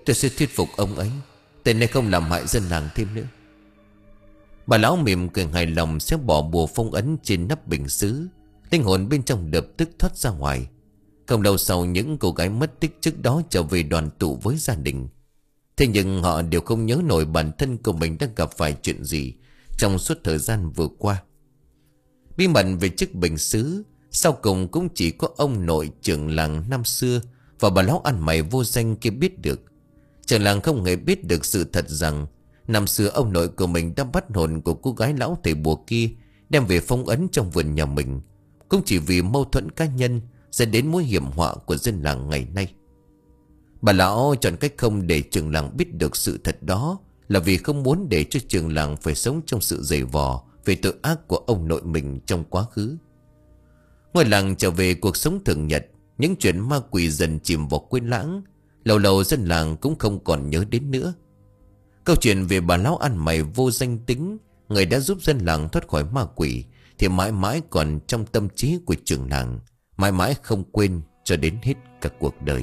S1: Tôi sẽ thuyết phục ông ấy. Tên này không làm hại dân làng thêm nữa. Bà lão mỉm cười hài lòng sẽ bỏ bùa phong ấn trên nắp bình sứ. Linh hồn bên trong lập tức thoát ra ngoài. Không lâu sau, những cô gái mất tích trước đó trở về đoàn tụ với gia đình. Thế nhưng họ đều không nhớ nổi bản thân của mình đã gặp phải chuyện gì trong suốt thời gian vừa qua. Bí mật về chiếc bình sứ sau cùng cũng chỉ có ông nội trưởng làng năm xưa và bà lão ăn mày vô danh kia biết được. Trưởng làng không hề biết được sự thật rằng năm xưa ông nội của mình đã bắt hồn của cô gái lão thầy bùa kia đem về phong ấn trong vườn nhà mình, cũng chỉ vì mâu thuẫn cá nhân dẫn đến mối hiểm họa của dân làng ngày nay. Bà lão chọn cách không để trưởng làng biết được sự thật đó là vì không muốn để cho trưởng làng phải sống trong sự dày vò về tội ác của ông nội mình trong quá khứ. Ngôi làng trở về cuộc sống thường nhật. Những chuyện ma quỷ dần chìm vào quên lãng. Lâu lâu dân làng cũng không còn nhớ đến nữa. Câu chuyện về bà lão ăn mày vô danh tính, người đã giúp dân làng thoát khỏi ma quỷ, thì mãi mãi còn trong tâm trí của trưởng làng, mãi mãi không quên cho đến hết cả cuộc đời.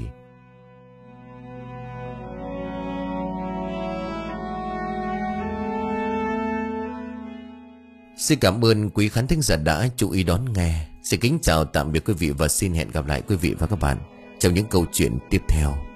S1: Xin cảm ơn quý khán thính giả đã chú ý đón nghe. Xin kính chào tạm biệt quý vị và xin hẹn gặp lại quý vị và các bạn trong những câu chuyện tiếp theo.